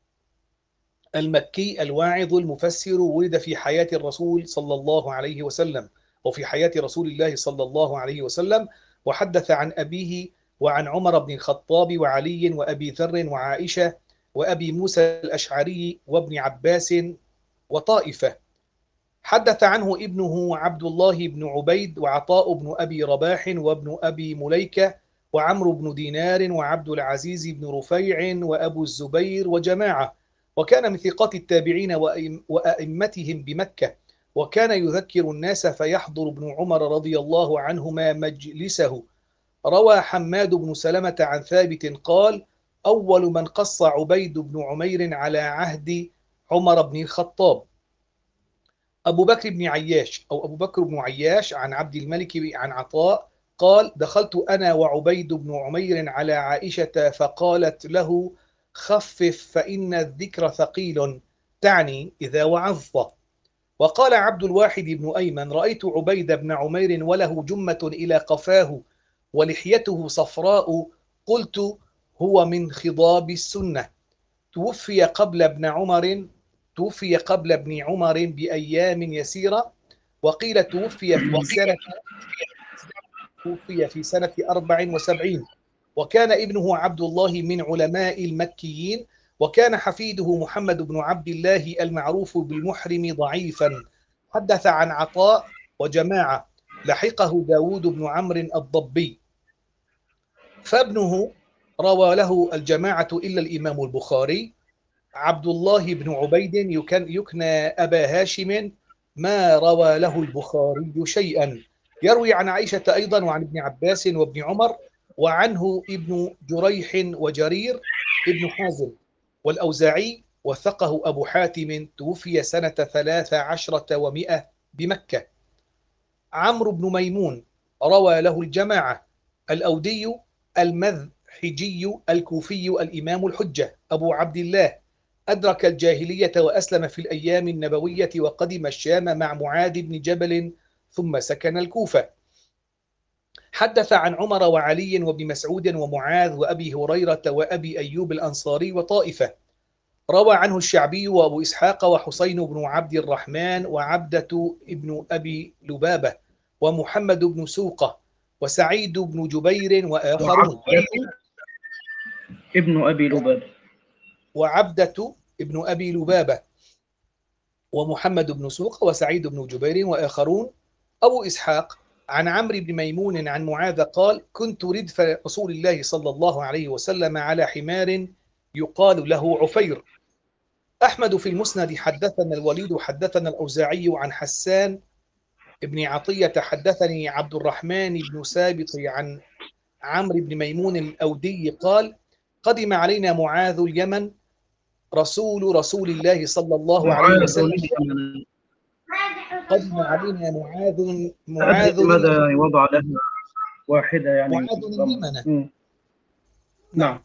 المكي الواعظ المفسر، ولد في حياة الرسول صلى الله عليه وسلم وفي حياة رسول الله صلى الله عليه وسلم، وحدث عن أبيه وعن عمر بن الخطاب وعلي وأبي ذر وعائشة وأبي موسى الأشعري وابن عباس وطائفة. حدث عنه ابنه عبد الله بن عبيد وعطاء بن أبي رباح وابن أبي مليكة وعمرو بن دينار وعبد العزيز بن رفيع وأبو الزبير وجماعة، وكان من ثقات التابعين وأئمتهم بمكة، وكان يذكر الناس فيحضر ابن عمر رضي الله عنهما مجلسه. روى حماد بن سلمة عن ثابت قال: أول من قص عبيد بن عمير على عهد عمر بن الخطاب. أبو بكر بن عياش أو أبو بكر بن عياش عن عبد الملك عن عطاء قال دخلت أنا وعبيد بن عمير على عائشة فقالت له خفف فإن الذكر ثقيل، تعني إذا وعظت. وقال عبد الواحد بن أيمن رأيت عبيد بن عمير وله جمة إلى قفاه ولحيته صفراء، قلت هو من خضاب السنة. توفي قبل ابن عمر توفي قبل ابن عمر بأيام يسيرة، وقيل توفي في سنة توفي في سنة أربع وسبعين، وكان ابنه عبد الله من علماء المكيين، وكان حفيده محمد بن عبد الله المعروف بالمحرم ضعيفا. حدث عن عطاء وجماعة، لحقه داود بن عمرو الضبي، فابنه روى له الجماعة إلا الإمام البخاري. عبد الله بن عبيد يكنى أبا هاشم، ما روى له البخاري شيئا. يروي عن عائشة أيضا وعن ابن عباس وابن عمر، وعنه ابن جريح وجرير ابن حازم والأوزاعي، وثقه أبو حاتم، توفي سنة ثلاث عشرة ومئة بمكة. عمرو بن ميمون روى له الجماعة، الأودي المذحجي الكوفي الإمام الحجة أبو عبد الله، أدرك الجاهلية وأسلم في الأيام النبوية، وقدم الشام مع معاذ بن جبل ثم سكن الكوفة. حدث عن عمر وعلي وابن مسعود ومعاذ وأبي هريرة وأبي أيوب الأنصاري وطائفة. روى عنه الشعبي وأبو إسحاق وحسين بن عبد الرحمن وعبدة ابن أبي لبابة ومحمد بن سوقة وسعيد بن جبير وآخرون. ابن أبي لبابة وعبدة ابن أبي لبابة ومحمد بن سوقة وسعيد بن جبير وآخرون. أبو إسحاق عن عمرو بن ميمون عن معاذ قال كنت ردف رسول الله صلى الله عليه وسلم على حمار يقال له عفير. أحمد في المسند حدثنا الوليد حدثنا الأوزاعي عن حسان ابن عطية حدثني عبد الرحمن بن سابط عن عمرو بن ميمون الأودي قال قدم علينا معاذ اليمن رسول رسول الله صلى الله عليه وسلم. قدم علينا معاذ معاذ ماذا وضع لها واحدة يعني معاذ اليمن. نعم.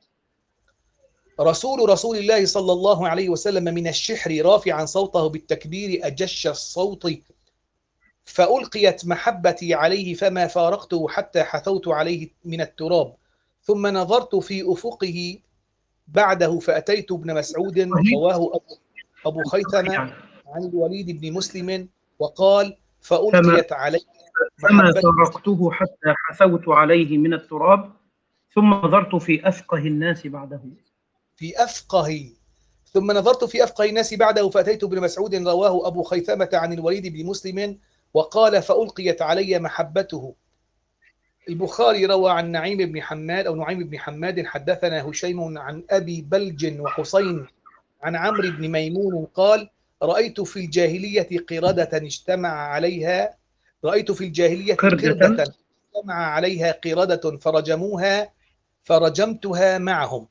رسول رسول الله صلى الله عليه وسلم من الشحر رافعا صوته بالتكبير أجش الصوت، فألقيت محبتي عليه فما فارقته حتى حثوت عليه من التراب، ثم نظرت في أفقه بعده فأتيت ابن مسعود رواه أبو خيثمة عن الوليد بن مسلم وقال فألقيت عليه فما فارقته حتى حثوت عليه من التراب ثم نظرت في أفقه الناس بعده في أفقه ثم نظرت في أفقه الناس بعده فأتيت ابن مسعود رواه أبو خيثمة عن الوليد بن مسلم وقال فألقيت علي محبته. البخاري روى عن نعيم بن حماد أو نعيم بن حماد حدثنا هشيم عن أبي بلج وحسين عن عمرو بن ميمون قال رأيت في الجاهلية قردة اجتمع عليها رأيت في الجاهلية قردة اجتمع عليها قردة فرجموها فرجمتها معهم.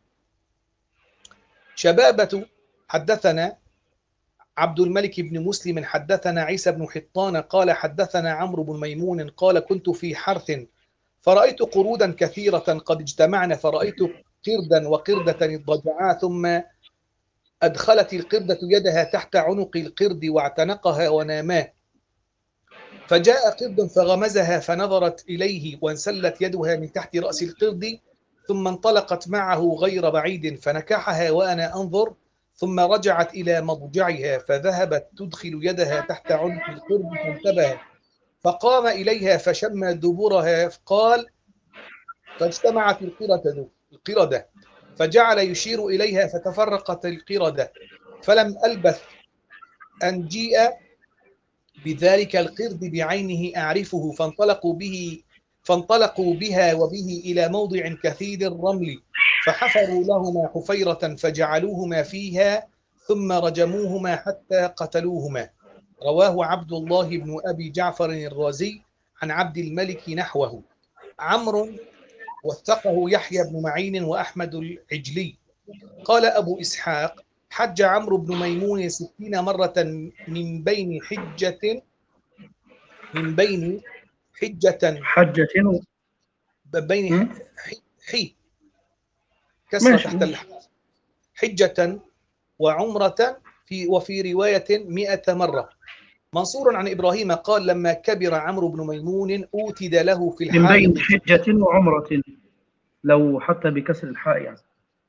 شبابة حدثنا عبد الملك بن مسلم حدثنا عيسى بن حطان قال حدثنا عمرو بن ميمون قال كنت في حرث فرأيت قرودا كثيرة قد اجتمعن فرأيت قردا وقردة اضطجعا ثم أدخلت القردة يدها تحت عنق القرد واعتنقها وناما، فجاء قرد فغمزها فنظرت إليه وانسلت يدها من تحت رأس القرد ثم انطلقت معه غير بعيد فنكحها وأنا أنظر، ثم رجعت إلى مضجعها فذهبت تدخل يدها تحت عنق القرد فانتبهت فقام إليها فشم دبرها قال فاجتمعت القردة القردة فجعل يشير إليها فتفرقت القردة، فلم ألبث أن جيء بذلك القرد بعينه أعرفه فانطلقوا به فانطلقوا بها وبه إلى موضع كثير الرمل فحفروا لهما حفيرة فجعلوهما فيها ثم رجموهما حتى قتلوهما. رواه عبد الله بن أبي جعفر الرازي عن عبد الملك نحوه. عمرو وثقه يحيى بن معين وأحمد العجلي. قال أبو إسحاق حج عمرو بن ميمون ستين مرة من بين حجة من بين حجة حجة و... بين مم. حي, حي كسرة ماشي تحت ماشي. الحاء، حجة وعمرة في وفي رواية مئة مرة. منصور عن إبراهيم قال لما كبر عمرو بن ميمون أوتد له في من بين الحائط. حجة وعمرة، لو حتى بكسر الحاء يعني.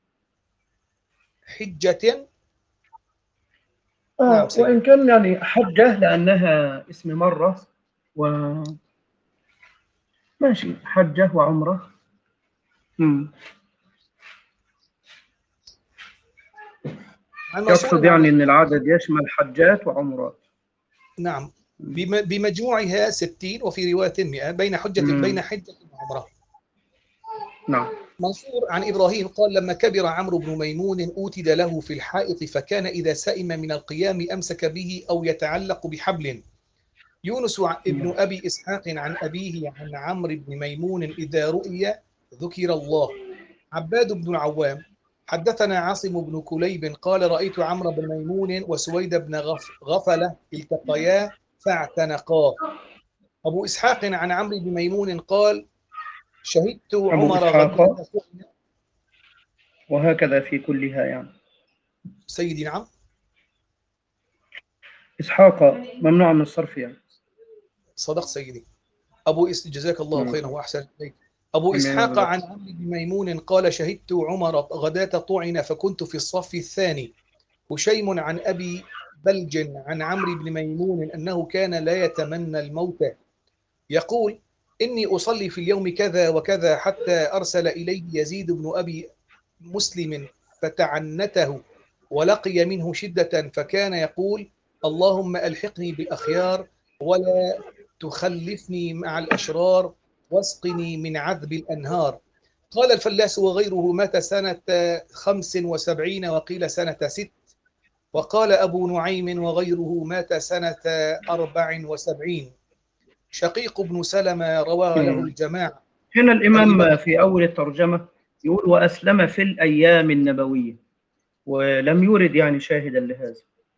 حجة. نعم آه سيدي. وإن كان يعني حجة لأنها اسم مرة، و ماشي حجة وعمرة. مم. عن يقصد منصور عن يعني أن العدد يشمل حجات وعمرات. نعم بم- بمجموعها ستين وفي رواية مئة، بين حجة مم. بين حجة وعمرة. نعم. منصور عن إبراهيم قال لما كبر عمرو بن ميمون أوتد له في الحائط فكان إذا سئم من القيام أمسك به أو يتعلق بحبل. يونس ابن أبي إسحاق عن أبيه عن عمرو بن ميمون إذا رؤي ذكر الله. عباد بن العوام حدثنا عاصم بن كليب قال رأيت عمرو بن ميمون وسويد بن غف غفلة التقيا فاعتنقا. أبو إسحاق عن عمرو بن ميمون قال شهدت أبو عمر إسحاق، غداة. وهكذا في كلها يعني. سيدي نعم. إسحاق ممنوع من الصرف يعني. صدق سيدي. أبو إس جزاك الله مم. خيرا وأحسن إليك. أبو أمين إسحاق بالله. عن عمرو بن ميمون قال شهدت عمر غداة طعن فكنت في الصف الثاني. هشيم عن أبي بلج عن عمرو بن ميمون أنه كان لا يتمنى الموت، يقول إني أصلي في اليوم كذا وكذا حتى أرسل إليه يزيد بن أبي مسلم فتعنته ولقي منه شدة، فكان يقول اللهم ألحقني بالأخيار ولا تخلفني مع الأشرار واسقني من عذب الأنهار. قال الفلاس وغيره مات سنة خمس وسبعين وقيل سنة ست. وقال أبو نعيم وغيره مات سنة أربع وسبعين. شقيق بن سلمة روى له مم. الجماعة. هنا الإمام الإمام في أول الترجمة يقول وأسلم في الأيام النبوية، ولم يورد يعني شاهدا لهذا.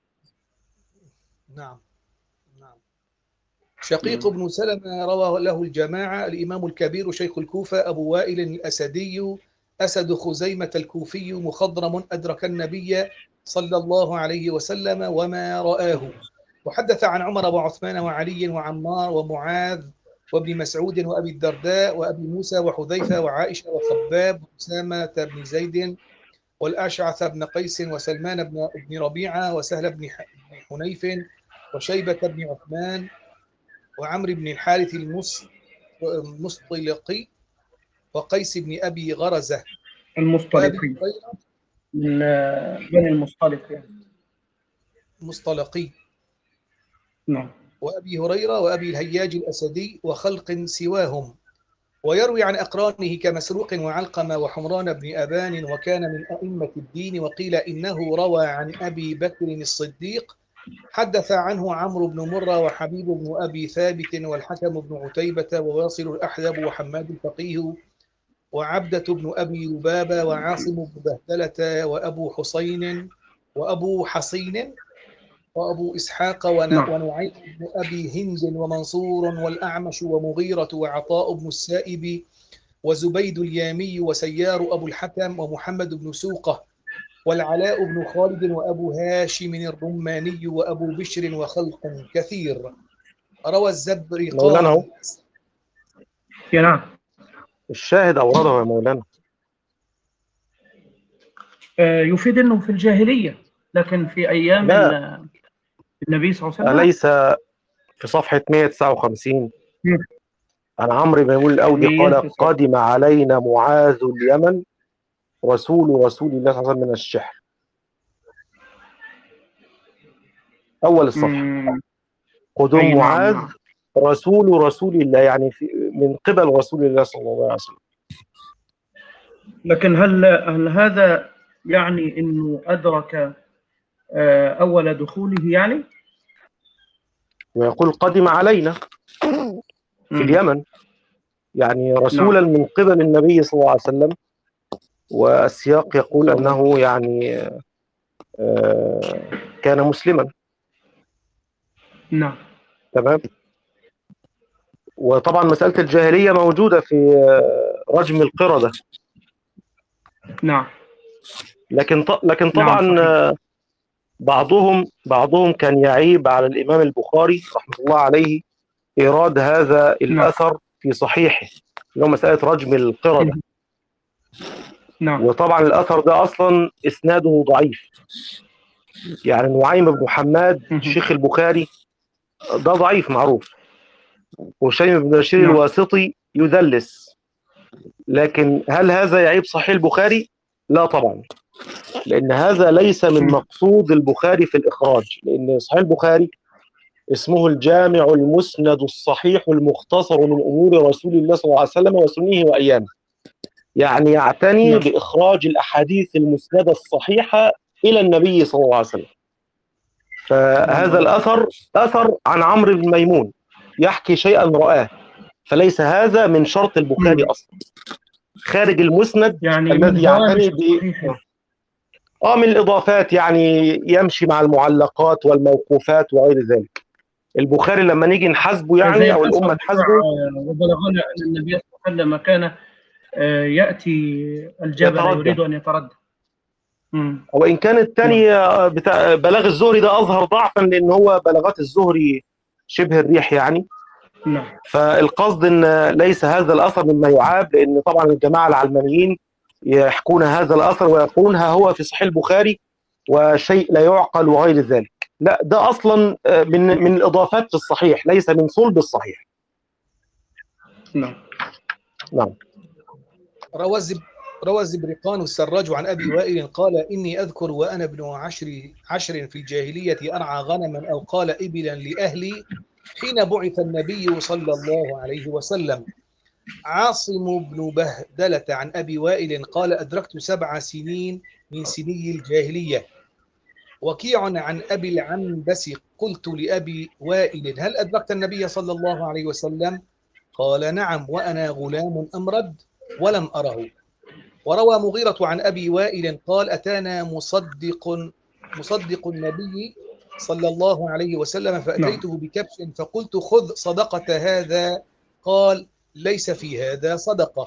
نعم نعم. شقيق مم. بن سلمة روى له الجماعة. الإمام الكبير شيخ الكوفة أبو وائل الأسدي أسد خزيمة الكوفي مخضرم أدرك النبي صلى الله عليه وسلم وما رآه. وحدث عن عمر وعثمان وعلي وعمار ومعاذ وابن مسعود وأبي الدرداء وأبي موسى وحذيفة وعائشة وخباب وأسامة بن زيد والأشعث بن قيس وسلمان بن بن ربيعة وسهل بن حنيف وشيبة بن عثمان وعمرو بن الحارث المصطلقي وقيس بن أبي غرزة وأبي المصطلقي هريرة. من بني المصطلق يعني. مصطلقي. نعم. وأبي هريرة وأبي الهياج الأسدي وخلق سواهم. ويروي عن أقرانه كمسروق وعلقمة وحمران بن أبان وكان من أئمة الدين. وقيل إنه روى عن أبي بكر الصديق. حدث عنه عمرو بن مرة وحبيب بن أبي ثابت والحكم بن عتيبة وواصل الأحدب وحماد الفقيه وعبدة بن أبي لبابة وعاصم بن بهدلة وأبو حسين وأبو حصين وأبو إسحاق نعم. ونعيم بن أبي هند ومنصور والأعمش ومغيرة وعطاء بن السائب وزبيد اليامي وسيار أبو الحكم ومحمد بن سوقة والعلاء بن خالد وأبو هاشم الرماني وأبو بشر وخلق كثير. روى مولانا الزبرقان. يا نعم. الشاهد أورده يا مولانا. آه، يفيد أنه في الجاهلية، لكن في أيام لا، النبي صلى الله عليه وسلم. أليس في صفحة مئة وتسعة وخمسين مم. عن عمرو بن ميمون الأودي قال قدم علينا معاذ اليمن رسول رسول الله صلى الله عليه وسلم من الشحر. أول الصفحة مم. قدوم أي نعم معاذ نعم. رسول رسول الله، يعني في من قبل رسول الله صلى الله عليه وسلم. لكن هل هل هذا يعني أنه أدرك آه، أول دخوله يعني؟ ويقول قدم علينا في مم. اليمن، يعني نعم. رسولا من قبل النبي صلى الله عليه وسلم. والسياق يقول صلى الله عليه أنه يعني آه، كان مسلما. وسلم. نعم. تمام. وطبعا مسألة الجاهلية موجودة في رجم القردة. نعم لكن ط- لكن نعم طبعا صحيح. بعضهم بعضهم كان يعيب على الإمام البخاري رحمة الله عليه إيراد هذا نعم الأثر في صحيحه، اللي هو مسألة رجم القردة. نعم وطبعا الأثر ده أصلا إسناده ضعيف، يعني نعيم بن حماد شيخ البخاري ده ضعيف معروف، وهشيم بن بشير نعم الواسطي يدلس. لكن هل هذا يعيب صحيح البخاري؟ لا طبعا، لأن هذا ليس من مقصود البخاري في الإخراج، لأن صحيح البخاري اسمه الجامع المسند الصحيح المختصر من أمور رسول الله صلى الله عليه وسلم وسنه وأيامه، يعني يعتني نعم بإخراج الأحاديث المسندة الصحيحة إلى النبي صلى الله عليه وسلم. فهذا الأثر أثر عن عمرو بن ميمون يحكي شيئا رآه، فليس هذا من شرط البخاري أصلا، خارج المسند يعني من الذي يعتني هوامش ب الصحيح. اه من الإضافات، يعني يمشي مع المعلقات والموقوفات وغير ذلك. البخاري لما نيجي نحاسبه زي يعني أو الأثر الأمة بتاع تحاسبه وبلغنا أن النبي صلى الله عليه وسلم كان آه، يأتي الجبل يتردد. يريد أن يتردد. مم. وإن كان الثاني بتاع بلاغ الزهري ده أظهر ضعفا، لأن هو بلاغات الزهري شبه الريح يعني. نعم فالقصد أن ليس هذا الأثر مما يعاب، لأن طبعا الجماعة العلمانيين يحكون هذا الأثر ويقولون ها هو في صحيح البخاري وشيء لا يعقل وغير ذلك. لا، ده أصلا من من الإضافات في الصحيح، ليس من صلب الصحيح. نعم نعم. روى الزب- روى الزبرقان السراج عن أبي وائل قال إني أذكر وأنا ابن عشر, عشر في الجاهلية أرعى غنما أو قال إبلا لأهلي حين بعث النبي صلى الله عليه وسلم. عاصم بن بهدلة عن أبي وائل قال أدركت سبع سنين من سني الجاهلية. وكيع عن أبي العنبس قلت لأبي وائل هل أدركت النبي صلى الله عليه وسلم؟ قال نعم وأنا غلام أمرد ولم أره. وروى مغيرة عن أبي وائل قال أتانا مصدق مصدق النبي صلى الله عليه وسلم فأتيته بكبش فقلت خذ صدقة هذا، قال ليس في هذا صدقة.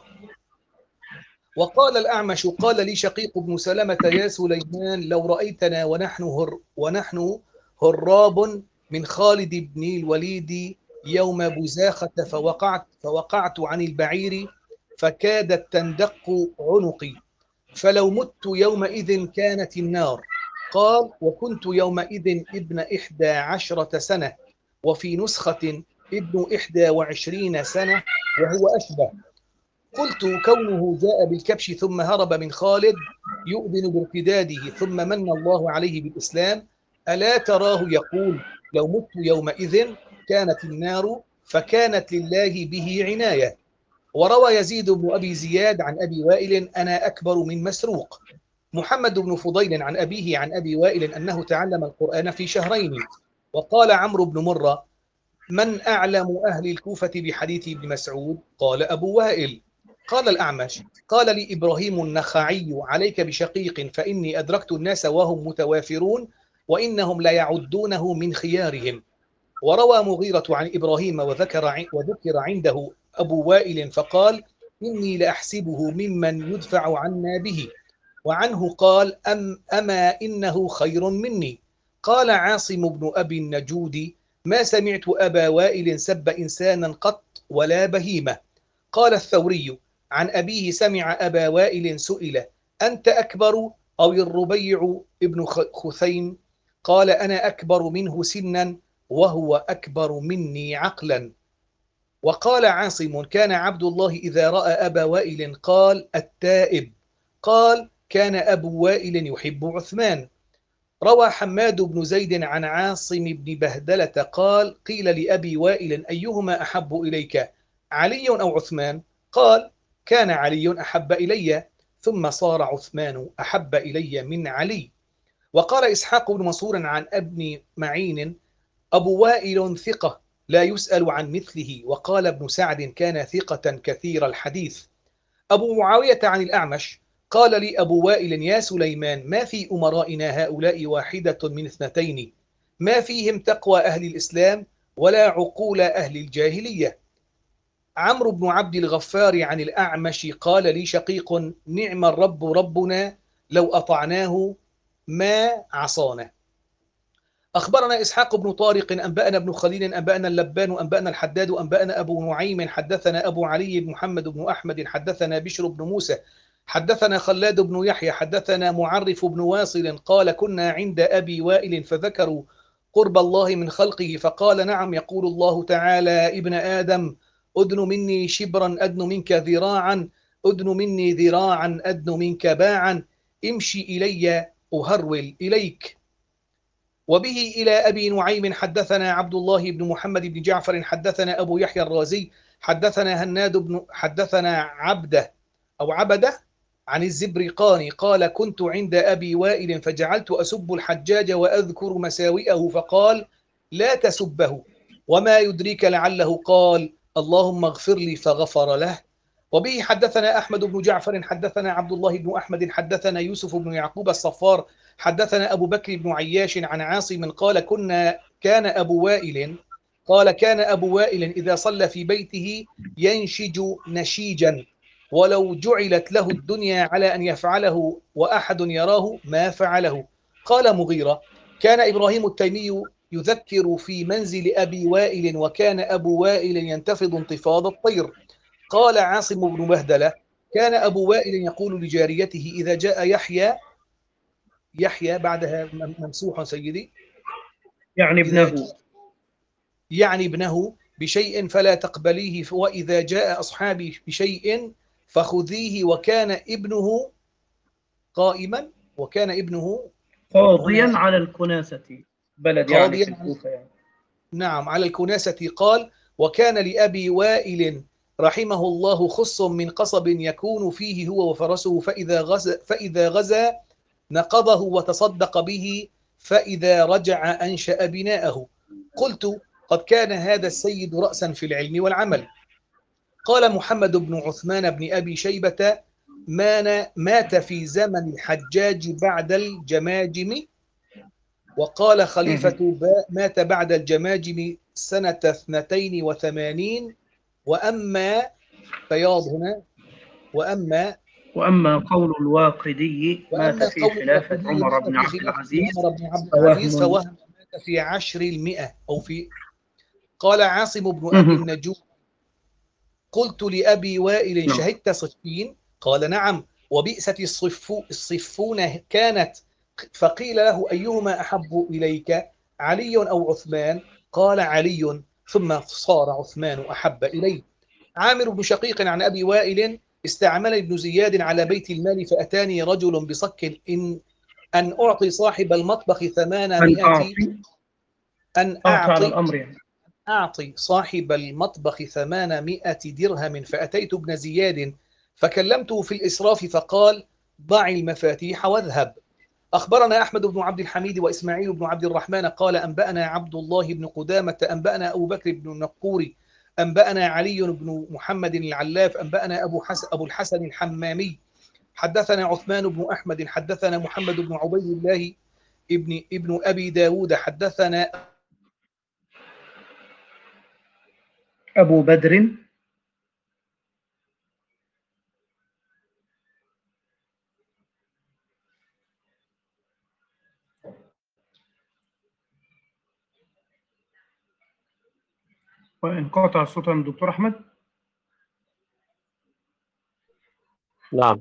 وقال الأعمش قال لي شقيق بن سلمة يا سليمان لو رأيتنا ونحن هر ونحن هراب من خالد بن الوليد يوم بزاخة فوقعت فوقعت عن البعير فكادت تندق عنقي فلو مت يومئذ كانت النار. قال وكنت يومئذ ابن إحدى عشرة سنة وفي نسخة ابن إحدى وعشرين سنة وهو أشبه. قلت كونه جاء بالكبش ثم هرب من خالد يؤذن بارتداده ثم من الله عليه بالإسلام ألا تراه يقول لو مت يومئذ كانت النار فكانت لله به عناية. وروى يزيد بن أبي زياد عن أبي وائل أنا أكبر من مسروق. محمد بن فضيل عن أبيه عن أبي وائل أنه تعلم القرآن في شهرين. وقال عمرو بن مرة من أعلم أهل الكوفة بحديث ابن مسعود؟ قال أبو وائل. قال الأعمش قال لي إبراهيم النخعي عليك بشقيق فإني أدركت الناس وهم متوافرون وإنهم لا يعدونه من خيارهم. وروى مغيرة عن إبراهيم وذكر وذكر عنده أبو وائل فقال إني لأحسبه ممن يدفع عنا به. وعنه قال أم أما إنه خير مني. قال عاصم بن أبي النجود ما سمعت أبا وائل سب إنسانا قط ولا بهيمة. قال الثوري عن أبيه سمع أبا وائل سئل أنت أكبر أو الربيع ابن خثيم؟ قال أنا أكبر منه سنا وهو أكبر مني عقلا. وقال عاصم كان عبد الله إذا رأى أبا وائل قال التائب. قال كان أبو وائل يحب عثمان. روى حماد بن زيد عن عاصم بن بهدلة قال قيل لأبي وائل أيهما أحب إليك علي أو عثمان؟ قال كان علي أحب إلي ثم صار عثمان أحب إلي من علي. وقال إسحاق بن منصور عن ابن معين أبو وائل ثقة لا يسأل عن مثله. وقال ابن سعد كان ثقة كثير الحديث. أبو معاوية عن الأعمش قال لي أبو وائل يا سليمان ما في أمرائنا هؤلاء واحدة من اثنتين ما فيهم تقوى أهل الإسلام ولا عقول أهل الجاهلية. عمرو بن عبد الغفار عن الأعمش قال لي شقيق نعم الرب ربنا لو أطعناه ما عصانا. أخبرنا إسحاق بن طارق أنبأنا ابن خليل أنبأنا اللبان أنبأنا الحداد أنبأنا أبو نعيم حدثنا أبو علي بن محمد بن أحمد حدثنا بشر بن موسى حدثنا خلاد بن يحيى حدثنا معرف بن واصل قال كنا عند أبي وائل فذكروا قرب الله من خلقه فقال نعم يقول الله تعالى ابن آدم أدن مني شبرا أدن منك ذراعا أدن مني ذراعا أدن منك باعا امشي إلي أهرول إليك. وبه إلى أبي نعيم حدثنا عبد الله بن محمد بن جعفر حدثنا أبو يحيى الرازي حدثنا هناد بن حدثنا عبده أو عبده عن الزبرقاني قال كنت عند أبي وائل فجعلت أسب الحجاج وأذكر مساوئه فقال لا تسبه وما يدريك لعله قال اللهم اغفر لي فغفر له. وبه حدثنا أحمد بن جعفر حدثنا عبد الله بن أحمد حدثنا يوسف بن يعقوب الصفار حدثنا أبو بكر بن عياش عن عاصم قال كنا كان أبو وائل قال كان أبو وائل إذا صلى في بيته ينشج نشيجا ولو جعلت له الدنيا على أن يفعله وأحد يراه ما فعله. قال مغيرة كان إبراهيم التيمي يذكر في منزل أبي وائل وكان أبو وائل ينتفض انتفاض الطير. قال عاصم بن بهدلة كان أبو وائل يقول لجاريته إذا جاء يحيى يحيى بعدها ممسوح سيدي يعني ابنه يعني ابنه بشيء فلا تقبليه وإذا جاء أصحابي بشيء فخذيه وكان ابنه قائما وكان ابنه قاضيا على الكناسة بلد يعني في الكوفة يعني. نعم على الكناسة. قال وكان لأبي وائل رحمه الله خص من قصب يكون فيه هو وفرسه فإذا غزا, فإذا غزا نقضه وتصدق به فإذا رجع أنشأ بناءه. قلت قد كان هذا السيد رأسا في العلم والعمل. قال محمد بن عثمان بن أبي شيبة مات في زمن الحجاج بعد الجماجم وقال خليفة مات بعد الجماجم سنة اثنتين وثمانين وأما بياض هنا وأما وأما قول الواقدي مات في خلافة عمر بن عبد العزيز فوهم مات في عشر المئة أو في. قال عاصم بن أبي النجوم قلت لأبي وائل شهدت صفين؟ قال نعم وبئست الصفون كانت. فقيل له أيهما أحب إليك علي أو عثمان؟ قال علي ثم صار عثمان أحب إليه. عامر بن شقيق عن أبي وائل استعمل ابن زياد على بيت المال فأتاني رجل بصك إن أن أعطي صاحب المطبخ ثمانمائة أن أعطي أعطي صاحب المطبخ ثمانمائة درهم فأتيت ابن زياد فكلمته في الإسراف فقال ضع المفاتيح واذهب. أخبرنا أحمد بن عبد الحميد وإسماعيل بن عبد الرحمن قال أنبأنا عبد الله بن قدامة أنبأنا أبو بكر بن النقور أنبأنا علي بن محمد العلاف أنبأنا أبو, حسن أبو الحسن الحمامي حدثنا عثمان بن أحمد حدثنا محمد بن عبيد الله ابن, ابن أبي داود حدثنا أبو بدر وانقطع الصوت عن الدكتور أحمد. نعم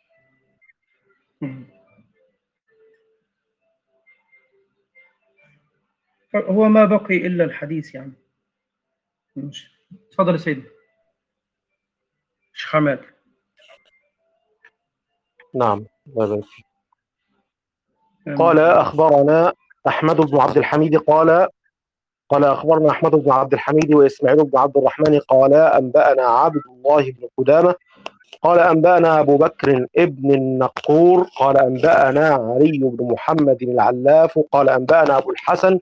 هو ما بقي إلا الحديث يعني. تفضل يا سيدي شيخ حماد. نعم قال أخبرنا أحمد بن عبد الحميد قال قال أخبرنا أحمد بن عبد الحميد وإسماعيل بن عبد الرحمن قال أنبأنا عبد الله بن قدامة قال أنبأنا أبو بكر ابن النقور قال أنبأنا علي بن محمد العلاف قال أنبأنا أبو الحسن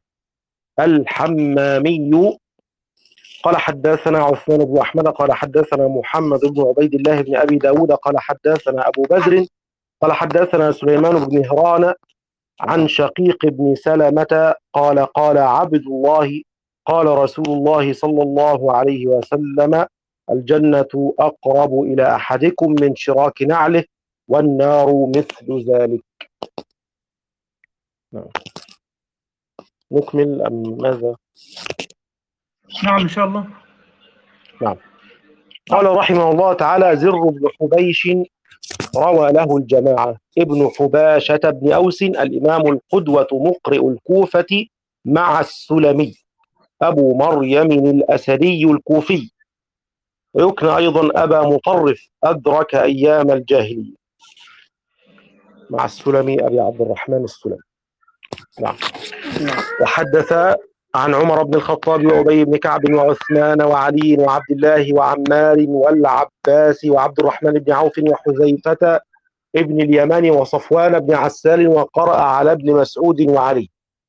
الحمامي قال حدثنا عثمان بن أحمد قال حدثنا محمد بن عبيد الله بن أبي داود قال حدثنا أبو بدر قال حدثنا سليمان بن هران عن شقيق بن سلمة قال قال عبد الله قال رسول الله صلى الله عليه وسلم الجنة أقرب إلى أحدكم من شراك نعله والنار مثل ذلك. نعم. نكمل أم ماذا؟ نعم إن شاء الله. نعم. قال رحمه الله تعالى: زر بن حبيش روى له الجماعة. ابن حباشة بن أوس الإمام القدوة مقرئ الكوفة مع السلمي أبو مريم الأسدي الكوفي، ويكنى أيضا أبا مطرف، أدرك أيام الجاهلية، مع السلمي أبي عبد الرحمن السلمي. نعم. وحدث عن عمر بن الخطاب وأبي بن كعب وعثمان وعلي وعبد الله وعمار والعباس وعبد الرحمن بن عوف وحذيفة ابن اليمان وصفوان بن عسال، وقرأ على ابن مسعود وعلي،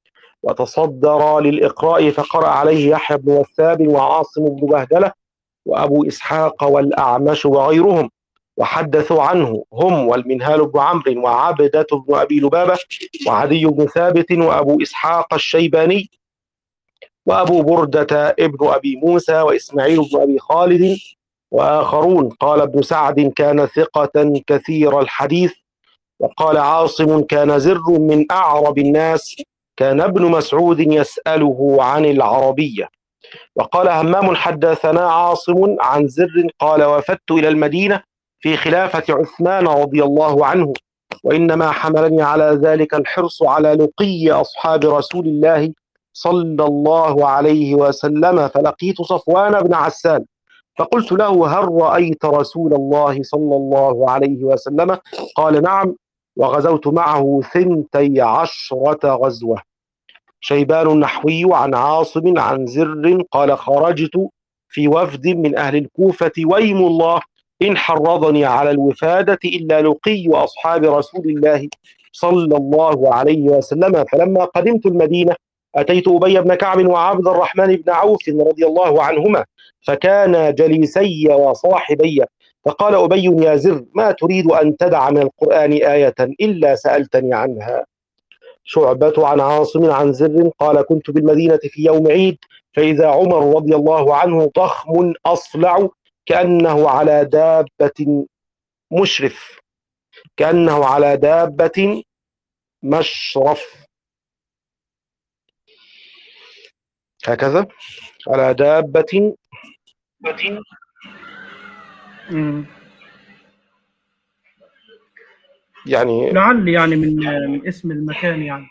وتصدر للإقراء فقرأ عليه يحيى بن وثاب وعاصم بن بهدلة وأبو إسحاق والأعمش وغيرهم، وحدثوا عنه هم والمنهال بن عمرو وعبدة بن أبي لبابة وعدي بن ثابت وأبو إسحاق الشيباني وأبو بردة ابن أبي موسى وإسماعيل بن أبي خالد وآخرون. قال ابن سعد: كان ثقة كثير الحديث. وقال عاصم: كان زر من أعرب الناس، كان ابن مسعود يسأله عن العربية. وقال همام: حدثنا عاصم عن زر قال: وفدت إلى المدينة في خلافة عثمان رضي الله عنه، وإنما حملني على ذلك الحرص على لقي أصحاب رسول الله صلى الله عليه وسلم، فلقيت صفوان بن عسال فقلت له: هل رأيت رسول الله صلى الله عليه وسلم؟ قال: نعم، وغزوت معه ثنتي عشرة غزوة. شيبان النحوي عن عاصم عن زر قال: خرجت في وفد من أهل الكوفة، ويم الله إن حرضني على الوفادة إلا لقي أصحاب رسول الله صلى الله عليه وسلم. فلما قدمت المدينة أتيت أبي بن كعب وعبد الرحمن بن عوف رضي الله عنهما، فكانا جليسي وصاحبي، فقال أبي: يا زر، ما تريد أن تدع من القرآن آية إلا سألتني عنها؟ شعبة عن عاصم عن زر قال: كنت بالمدينة في يوم عيد، فإذا عمر رضي الله عنه ضخم أصلع كأنه على دابة مشرف كأنه على دابة مشرف هكذا على دابة. مم. يعني لعل يعني من من اسم المكان يعني.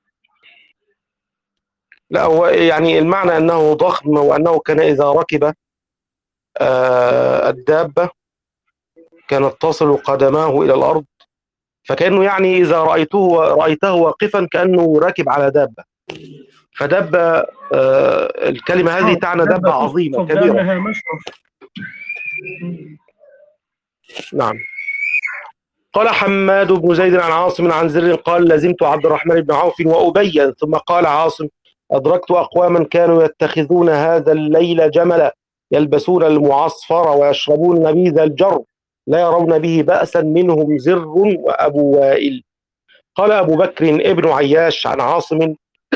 لا، هو يعني المعنى أنه ضخم، وأنه كان إذا ركب آه الدابة كانت تصل قدماه إلى الأرض، فكأنه يعني إذا رأيته رأيته واقفا كأنه راكب على دابة. فدابة آه الكلمة هذه تعنى دابة عظيمة كبيرة. لأنها مشرف. نعم. قال حماد بن زيد عن عاصم عن زر قال: لزمت عبد الرحمن بن عوف وأبيا. ثم قال عاصم: أدركت أقواما كانوا يتخذون هذا الليل جملا، يلبسون المعصفر ويشربون نبيذ الجر، لا يرون به بأسا، منهم زر وأبو وائل. قال أبو بكر ابن عياش عن عاصم: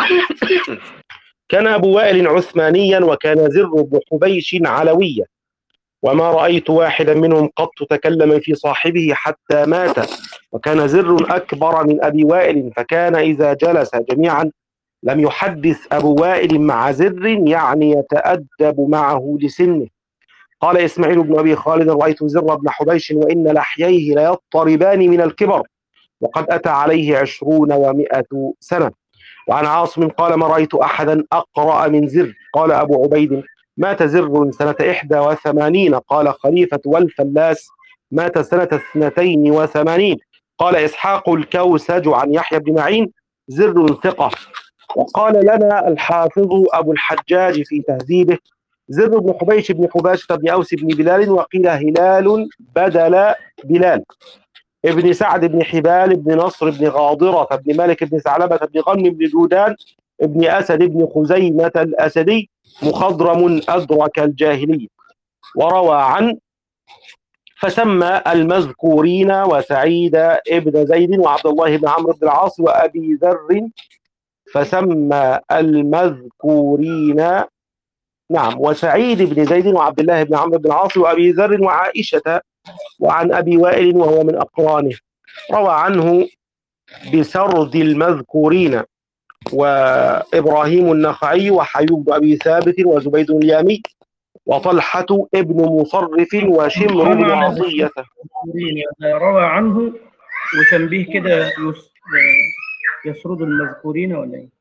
كان أبو وائل عثمانيا، وكان زر بن حبيش علويا، وما رأيت واحدا منهم قط تكلم في صاحبه حتى مات. وكان زر أكبر من أبي وائل، فكان إذا جلس جميعا لم يحدث أبو وائل مع زر، يعني يتأدب معه لسنه. قال إسماعيل بن أبي خالد: رأيت زر بن حبيش وإن لحييه ليضطربان من الكبر، وقد أتى عليه عشرون ومائة سنة. وعن عاصم قال: ما رأيت أحدا أقرأ من زر. قال أبو عبيد: مات زر سنة إحدى وثمانين. قال خليفة والفلاس: مات سنة اثنتين وثمانين. قال إسحاق الكوسج عن يحيى بن معين: زر ثقة. وقال لنا الحافظ أبو الحجاج في تهذيبه: زر بن حبيش بن حباشة بن أوس بن بلال، وقيل هلال بدل بلال، ابن سعد بن حبال بن نصر بن غاضرة بن مالك بن ثعلبة بن غنم بن جودان ابن أسد بن خزيمة الأسدي، مخضرم أدرك الجاهلية. وروى عن فسمى المذكورين وسعيد ابن زيد وعبد الله بن عمرو بن العاص وأبي ذر، فسمى المذكورين نعم، وسعيد بن زيد وعبد الله بن عمرو بن العاص وأبي ذر وعائشة وعن أبي وائل وهو من أقرانه. روى عنه بسرد المذكورين وإبراهيم النخعي وحيوب بن أبي ثابت وزبيد اليامي وطلحة ابن مصرف وشمر ما بن معنى عطية. يعني روى عنه وتنبيه كده يس- يسرد المذكورين ولا ايه؟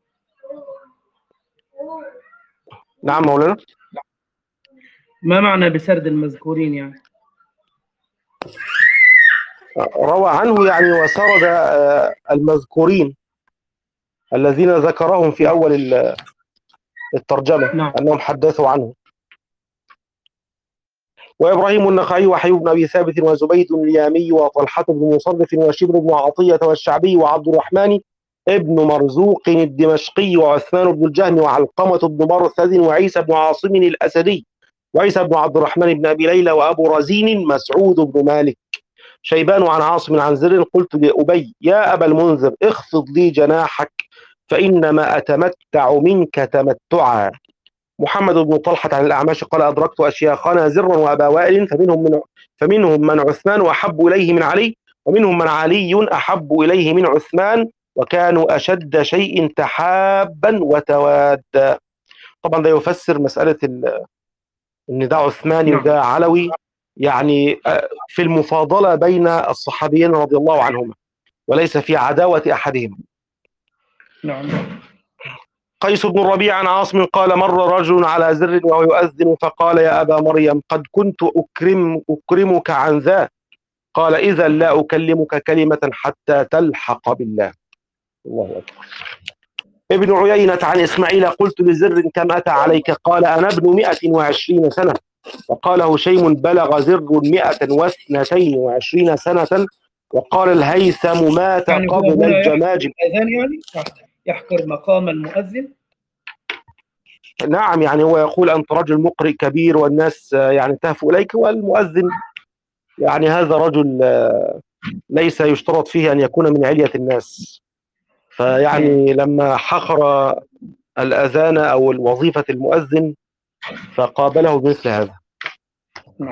نعم مولانا. ما معنى بسرد المذكورين يعني؟ روى عنه يعني وسرد آه، المذكورين الذين ذكرهم في أول ال- الترجمة نعم. أنهم حدثوا عنه. وإبراهيم النخعي وحيوب بن أبي ثابت وزبيد اليامي وطلحة بن مصرف وشبر بن عطية والشعبي وعبد الرحمن ابن مرزوق الدمشقي وعثمان بن الجهم وعلقمة بن مرثد وعيسى بن عاصم الأسدي وعيسى بن عبد الرحمن بن أبي ليلى وأبو رزين مسعود بن مالك. شيبان عن عاصم عن زر قلت لأبي يا أبا المنذر اخفض لي جناحك فإنما أتمتع منك تمتعا. محمد بن طلحة عن الأعمش قال أدركت أشياخنا زرا وأبا وائل فمنهم من فمنهم من عثمان أحب إليه من علي ومنهم من علي أحب إليه من عثمان وكانوا أشد شيء تحابا وتوادا. طبعا ده يفسر مسألة إن ده عثماني نعم. وده علوي، يعني في المفاضلة بين الصحابيين رضي الله عنهما وليس في عداوة أحدهم. نعم. قيس بن الربيع عن عاصم قال مر رجل على زر وهو يؤذن فقال يا أبا مريم قد كنت أكرم أكرمك عن ذا قال إذا لا أكلمك كلمة حتى تلحق بالله. الله أكبر. ابن عيينة عن إسماعيل قلت لزر كم أتى عليك قال أنا ابن مئة وعشرين سنة وقال هشيم بلغ زر مئة واثنتين وعشرين سنة وقال الهيثم مات يعني هو قبل هنا يحكر الجماجم. الأذان يعني يحكر مقام المؤذن. نعم، يعني هو يقول أنت رجل مقرئ كبير والناس يعني تهفو إليك، والمؤذن يعني هذا رجل ليس يشترط فيه أن يكون من علية الناس، فيعني لما حقر الأذان أو وظيفة المؤذن فقابله بمثل هذا. نعم.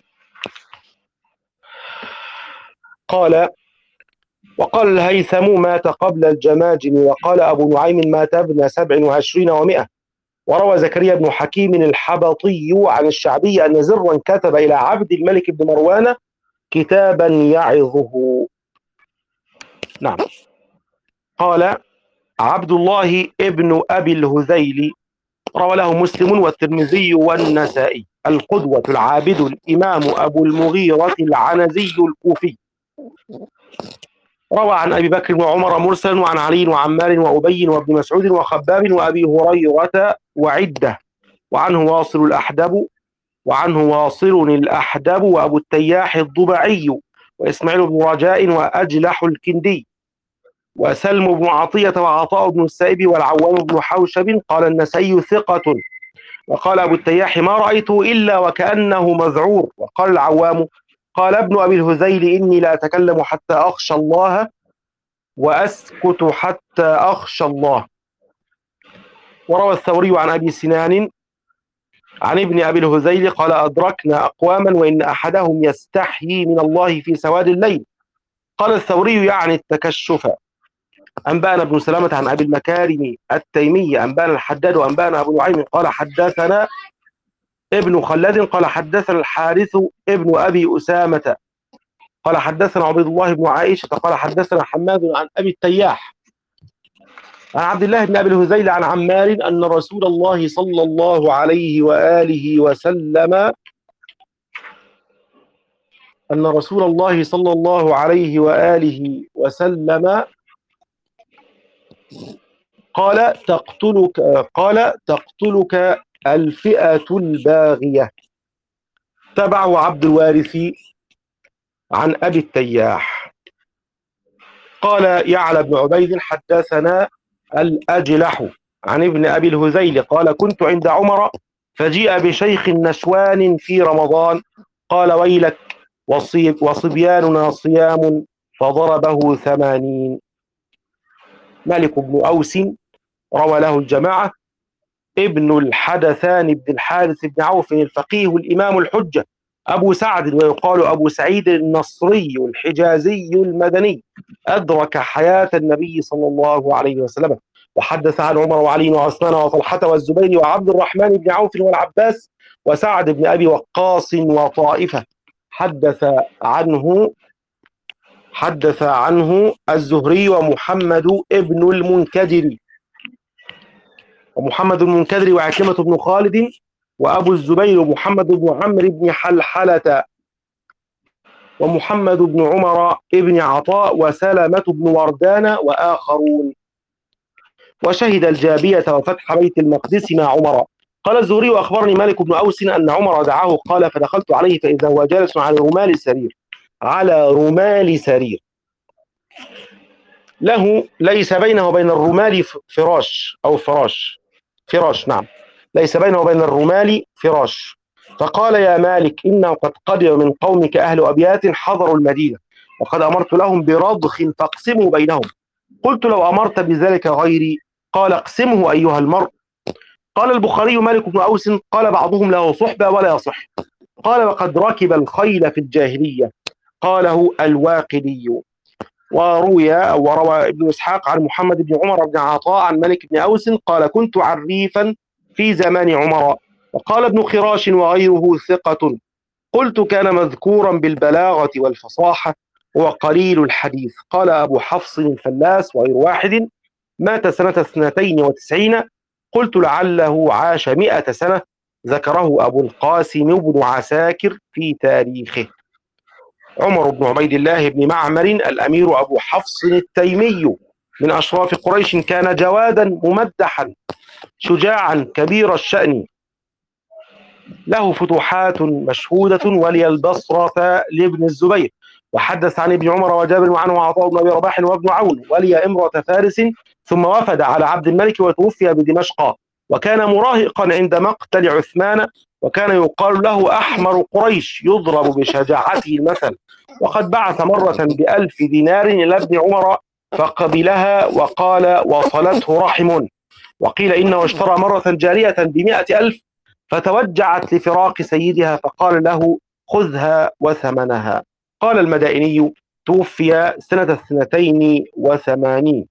قال وقال الهيثم مات قبل الجماجم وقال أبو نعيم مات ابن سبع وعشرين ومئة. وروى زكريا بن حكيم الحبطي عن الشعبي أن زرا كتب إلى عبد الملك بن مروان كتابا يعظه. نعم. قال عبد الله ابن أبي الهذيل روى له مسلم والترمذي والنسائي القدوة العابد الإمام أبو المغيرة العنزي الكوفي. روى عن أبي بكر وعمر مرسلا وعن علي وعمار وأبي وابن مسعود وخباب وأبي هريرة وعدة وعنه واصل الأحدب وعنه واصل الأحدب وأبو التياح الضبعي وإسماعيل بن رجاء وأجلح الكندي وسلم بن عطية وعطاء بن السائب والعوام بن حوشب. قال النسائي ثقة. وقال أبو التياح ما رأيته إلا وكأنه مذعور. وقال العوام قال ابن أبي الهذيل إني لا أتكلم حتى أخشى الله وأسكت حتى أخشى الله. وروى الثوري عن أبي سنان عن ابن أبي الهذيل قال أدركنا أقواما وإن أحدهم يستحيي من الله في سواد الليل. قال الثوري يعني التكشف. أنبأنا ابن سلامة عن أبي المكارم التيمي أنبأنا الحداد وأنبأنا أبو نعيم قال حدثنا ابن خلاد قال حدثنا الحارث ابن أبي أسامة قال حدثنا عبيد الله بن عائشة قال حدثنا حماد عن أبي التياح عن عبد الله بن أبي الهذيل عن عمار أن رسول الله صلى الله عليه وآله وسلم أن رسول الله صلى الله عليه وآله وسلم قال تقتلك قال تقتلك الفئة الباغية. تبعه عبد الوارث عن أبي التياح. قال يعلى بن عبيد حدثنا الأجلح عن ابن أبي الهذيل قال كنت عند عمر فجيء بشيخ نشوان في رمضان قال ويلك وصيب وصبياننا صيام فضربه ثمانين. مالك بن أوس روى له الجماعة ابن الحدثان بن الحارث بن عوف الفقيه الإمام الحجة أبو سعد، ويقال أبو سعيد النصري الحجازي المدني، أدرك حياة النبي صلى الله عليه وسلم. وحدث عن عمر وعلي وعثمان وطلحة والزبير وعبد الرحمن بن عوف والعباس وسعد بن أبي وقاص وطائفة. حدث عنه حدث عنه الزهري ومحمد ابن المنكدر ومحمد المنكدر وعكرمة بن خالد وأبو الزبير ومحمد بن عمرو بن حلحلة ومحمد بن عمر بن عطاء وسلمة بن وردان وآخرون. وشهد الجابية وفتح بيت المقدس مع عمر. قال الزهري وأخبرني مالك بن أوس أن عمر دعاه قال فدخلت عليه فإذا هو جالس على رمال سرير على رمال سرير له ليس بينه وبين الرمال فراش أو فراش فراش نعم ليس بينه وبين الرمال فراش. فقال يا مالك إنه قد قدم من قومك أهل أبيات حضروا المدينة وقد أمرت لهم برضخ فاقسموا بينهم. قلت لو أمرت بذلك غيري. قال اقسمه أيها المرء. قال البخاري مالك بن أوس قال بعضهم له صحبة ولا يصح. قال وقد ركب الخيل في الجاهلية. قاله الواقدي. وروي أو وروى ابن إسحاق عن محمد بن عمر بن عطاء عن مالك بن أوس قال كنت عريفا في زمان عمر. وقال ابن خراش وغيره ثقة. قلت كان مذكورا بالبلاغة والفصاحة وقليل الحديث. قال أبو حفص الفلاس وغير واحد مات سنة اثنتين وتسعين. قلت لعله عاش مئة سنة. ذكره أبو القاسم بن عساكر في تاريخه. عمر بن عبيد الله بن معمر الأمير أبو حفص التيمي من أشراف قريش كان جوادا ممدحا شجاعا كبير الشأن له فتوحات مشهودة ولي البصرة لابن الزبير. وحدث عن ابن عمر وجابر وعنه عطاء بن أبي رباح وابن عون ولي امرأة فارس ثم وفد على عبد الملك وتوفي بدمشق وكان مراهقا عند مقتل عثمان وكان يقال له أحمر قريش يضرب بشجاعته المثل. وقد بعث مرة بألف دينار إلى ابن عمر فقبلها وقال وصلته رحم. وقيل إنه اشترى مرة جارية بمئة ألف فتوجعت لفراق سيدها فقال له خذها وثمنها. قال المدائني توفي سنة اثنتين وثمانين.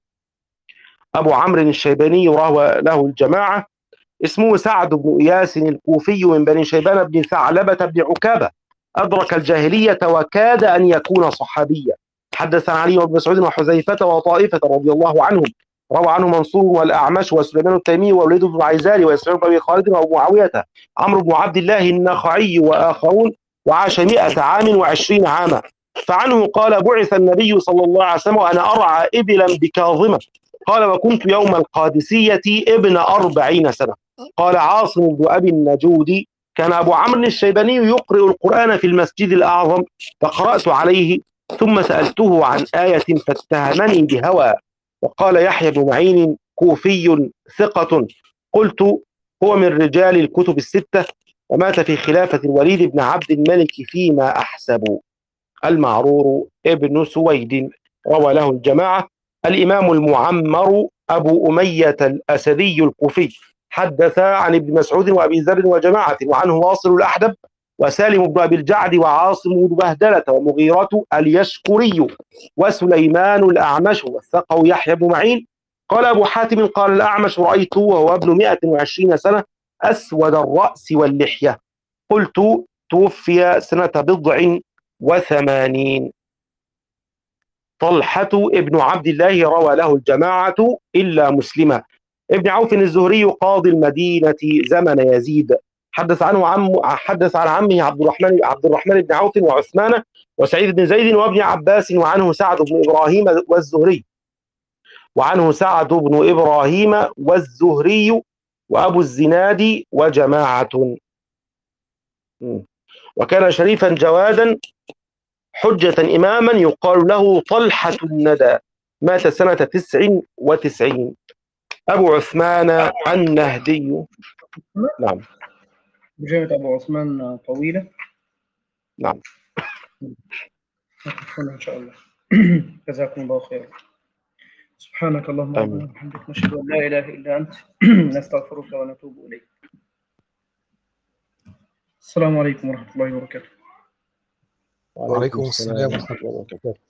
أبو عمرو الشيباني روى له الجماعة اسمه سعد بن إياس الكوفي من بني شيبان بن ثعلبة بن عكابة أدرك الجاهلية وكاد أن يكون صحابيا. حدث عن علي بن مسعود وحذيفة وطائفة رضي الله عنهم. روى عنه منصور والأعمش وسليمان التيمي ووليد بن عيزاري ويسعود بن خالد وأبو معاوية عمرو بن عبد الله النخعي وآخرون وعاش مئة عام وعشرين عاما. فعنه قال بعث النبي صلى الله عليه وسلم وأنا أرعى إبلا بكاظمة. قال وكنت يوم القادسية ابن أربعين سنة. قال عاصم بن أبي النجود كان أبو عمرو الشيباني يقرئ القرآن في المسجد الأعظم فقرأت عليه ثم سألته عن آية فاتهمني بهوى. وقال يحيى بن معين كوفي ثقة. قلت هو من رجال الكتب الستة ومات في خلافة الوليد بن عبد الملك فيما أحسب. المعرور ابن سويد روى له الجماعة. الإمام المعمر أبو أمية الأسدي الكوفي حدث عن ابن مسعود وأبي ذر وجماعة وعنه واصل الأحدب وسالم بن أبي الجعد وعاصم بن بهدلة ومغيرة اليشكري وسليمان الأعمش وثقه يحيى بن معين. قال أبو حاتم قال الأعمش رأيته وهو ابن مئة وعشرين سنة أسود الرأس واللحية. قلت توفي سنة بضع وثمانين. طلحة ابن عبد الله روى له الجماعة إلا مسلمة. ابن عوف الزهري قاضي المدينة زمن يزيد حدث عنه عم حدث عن عمه عبد الرحمن عبد الرحمن بن عوف وعثمان وسعيد بن زيد وابن عباس وعنه سعد بن إبراهيم والزهري وعنه سعد بن إبراهيم والزهري وأبو الزناد وجماعة. وكان شريفا جوادا حجة إماما يقال له طلحة الندى مات سنة تسع وتسعين. أبو عثمان النهدي. نعم بجانب أبو عثمان طويلة. نعم إن شاء الله. جزاكم الله خيرا. سبحانك اللهم آمين. وبحمدك نشهد أن لا إله إلا أنت نستغفرك ونتوب إليك. السلام عليكم ورحمة الله وبركاته. وعليكم السلام ورحمة الله وبركاته.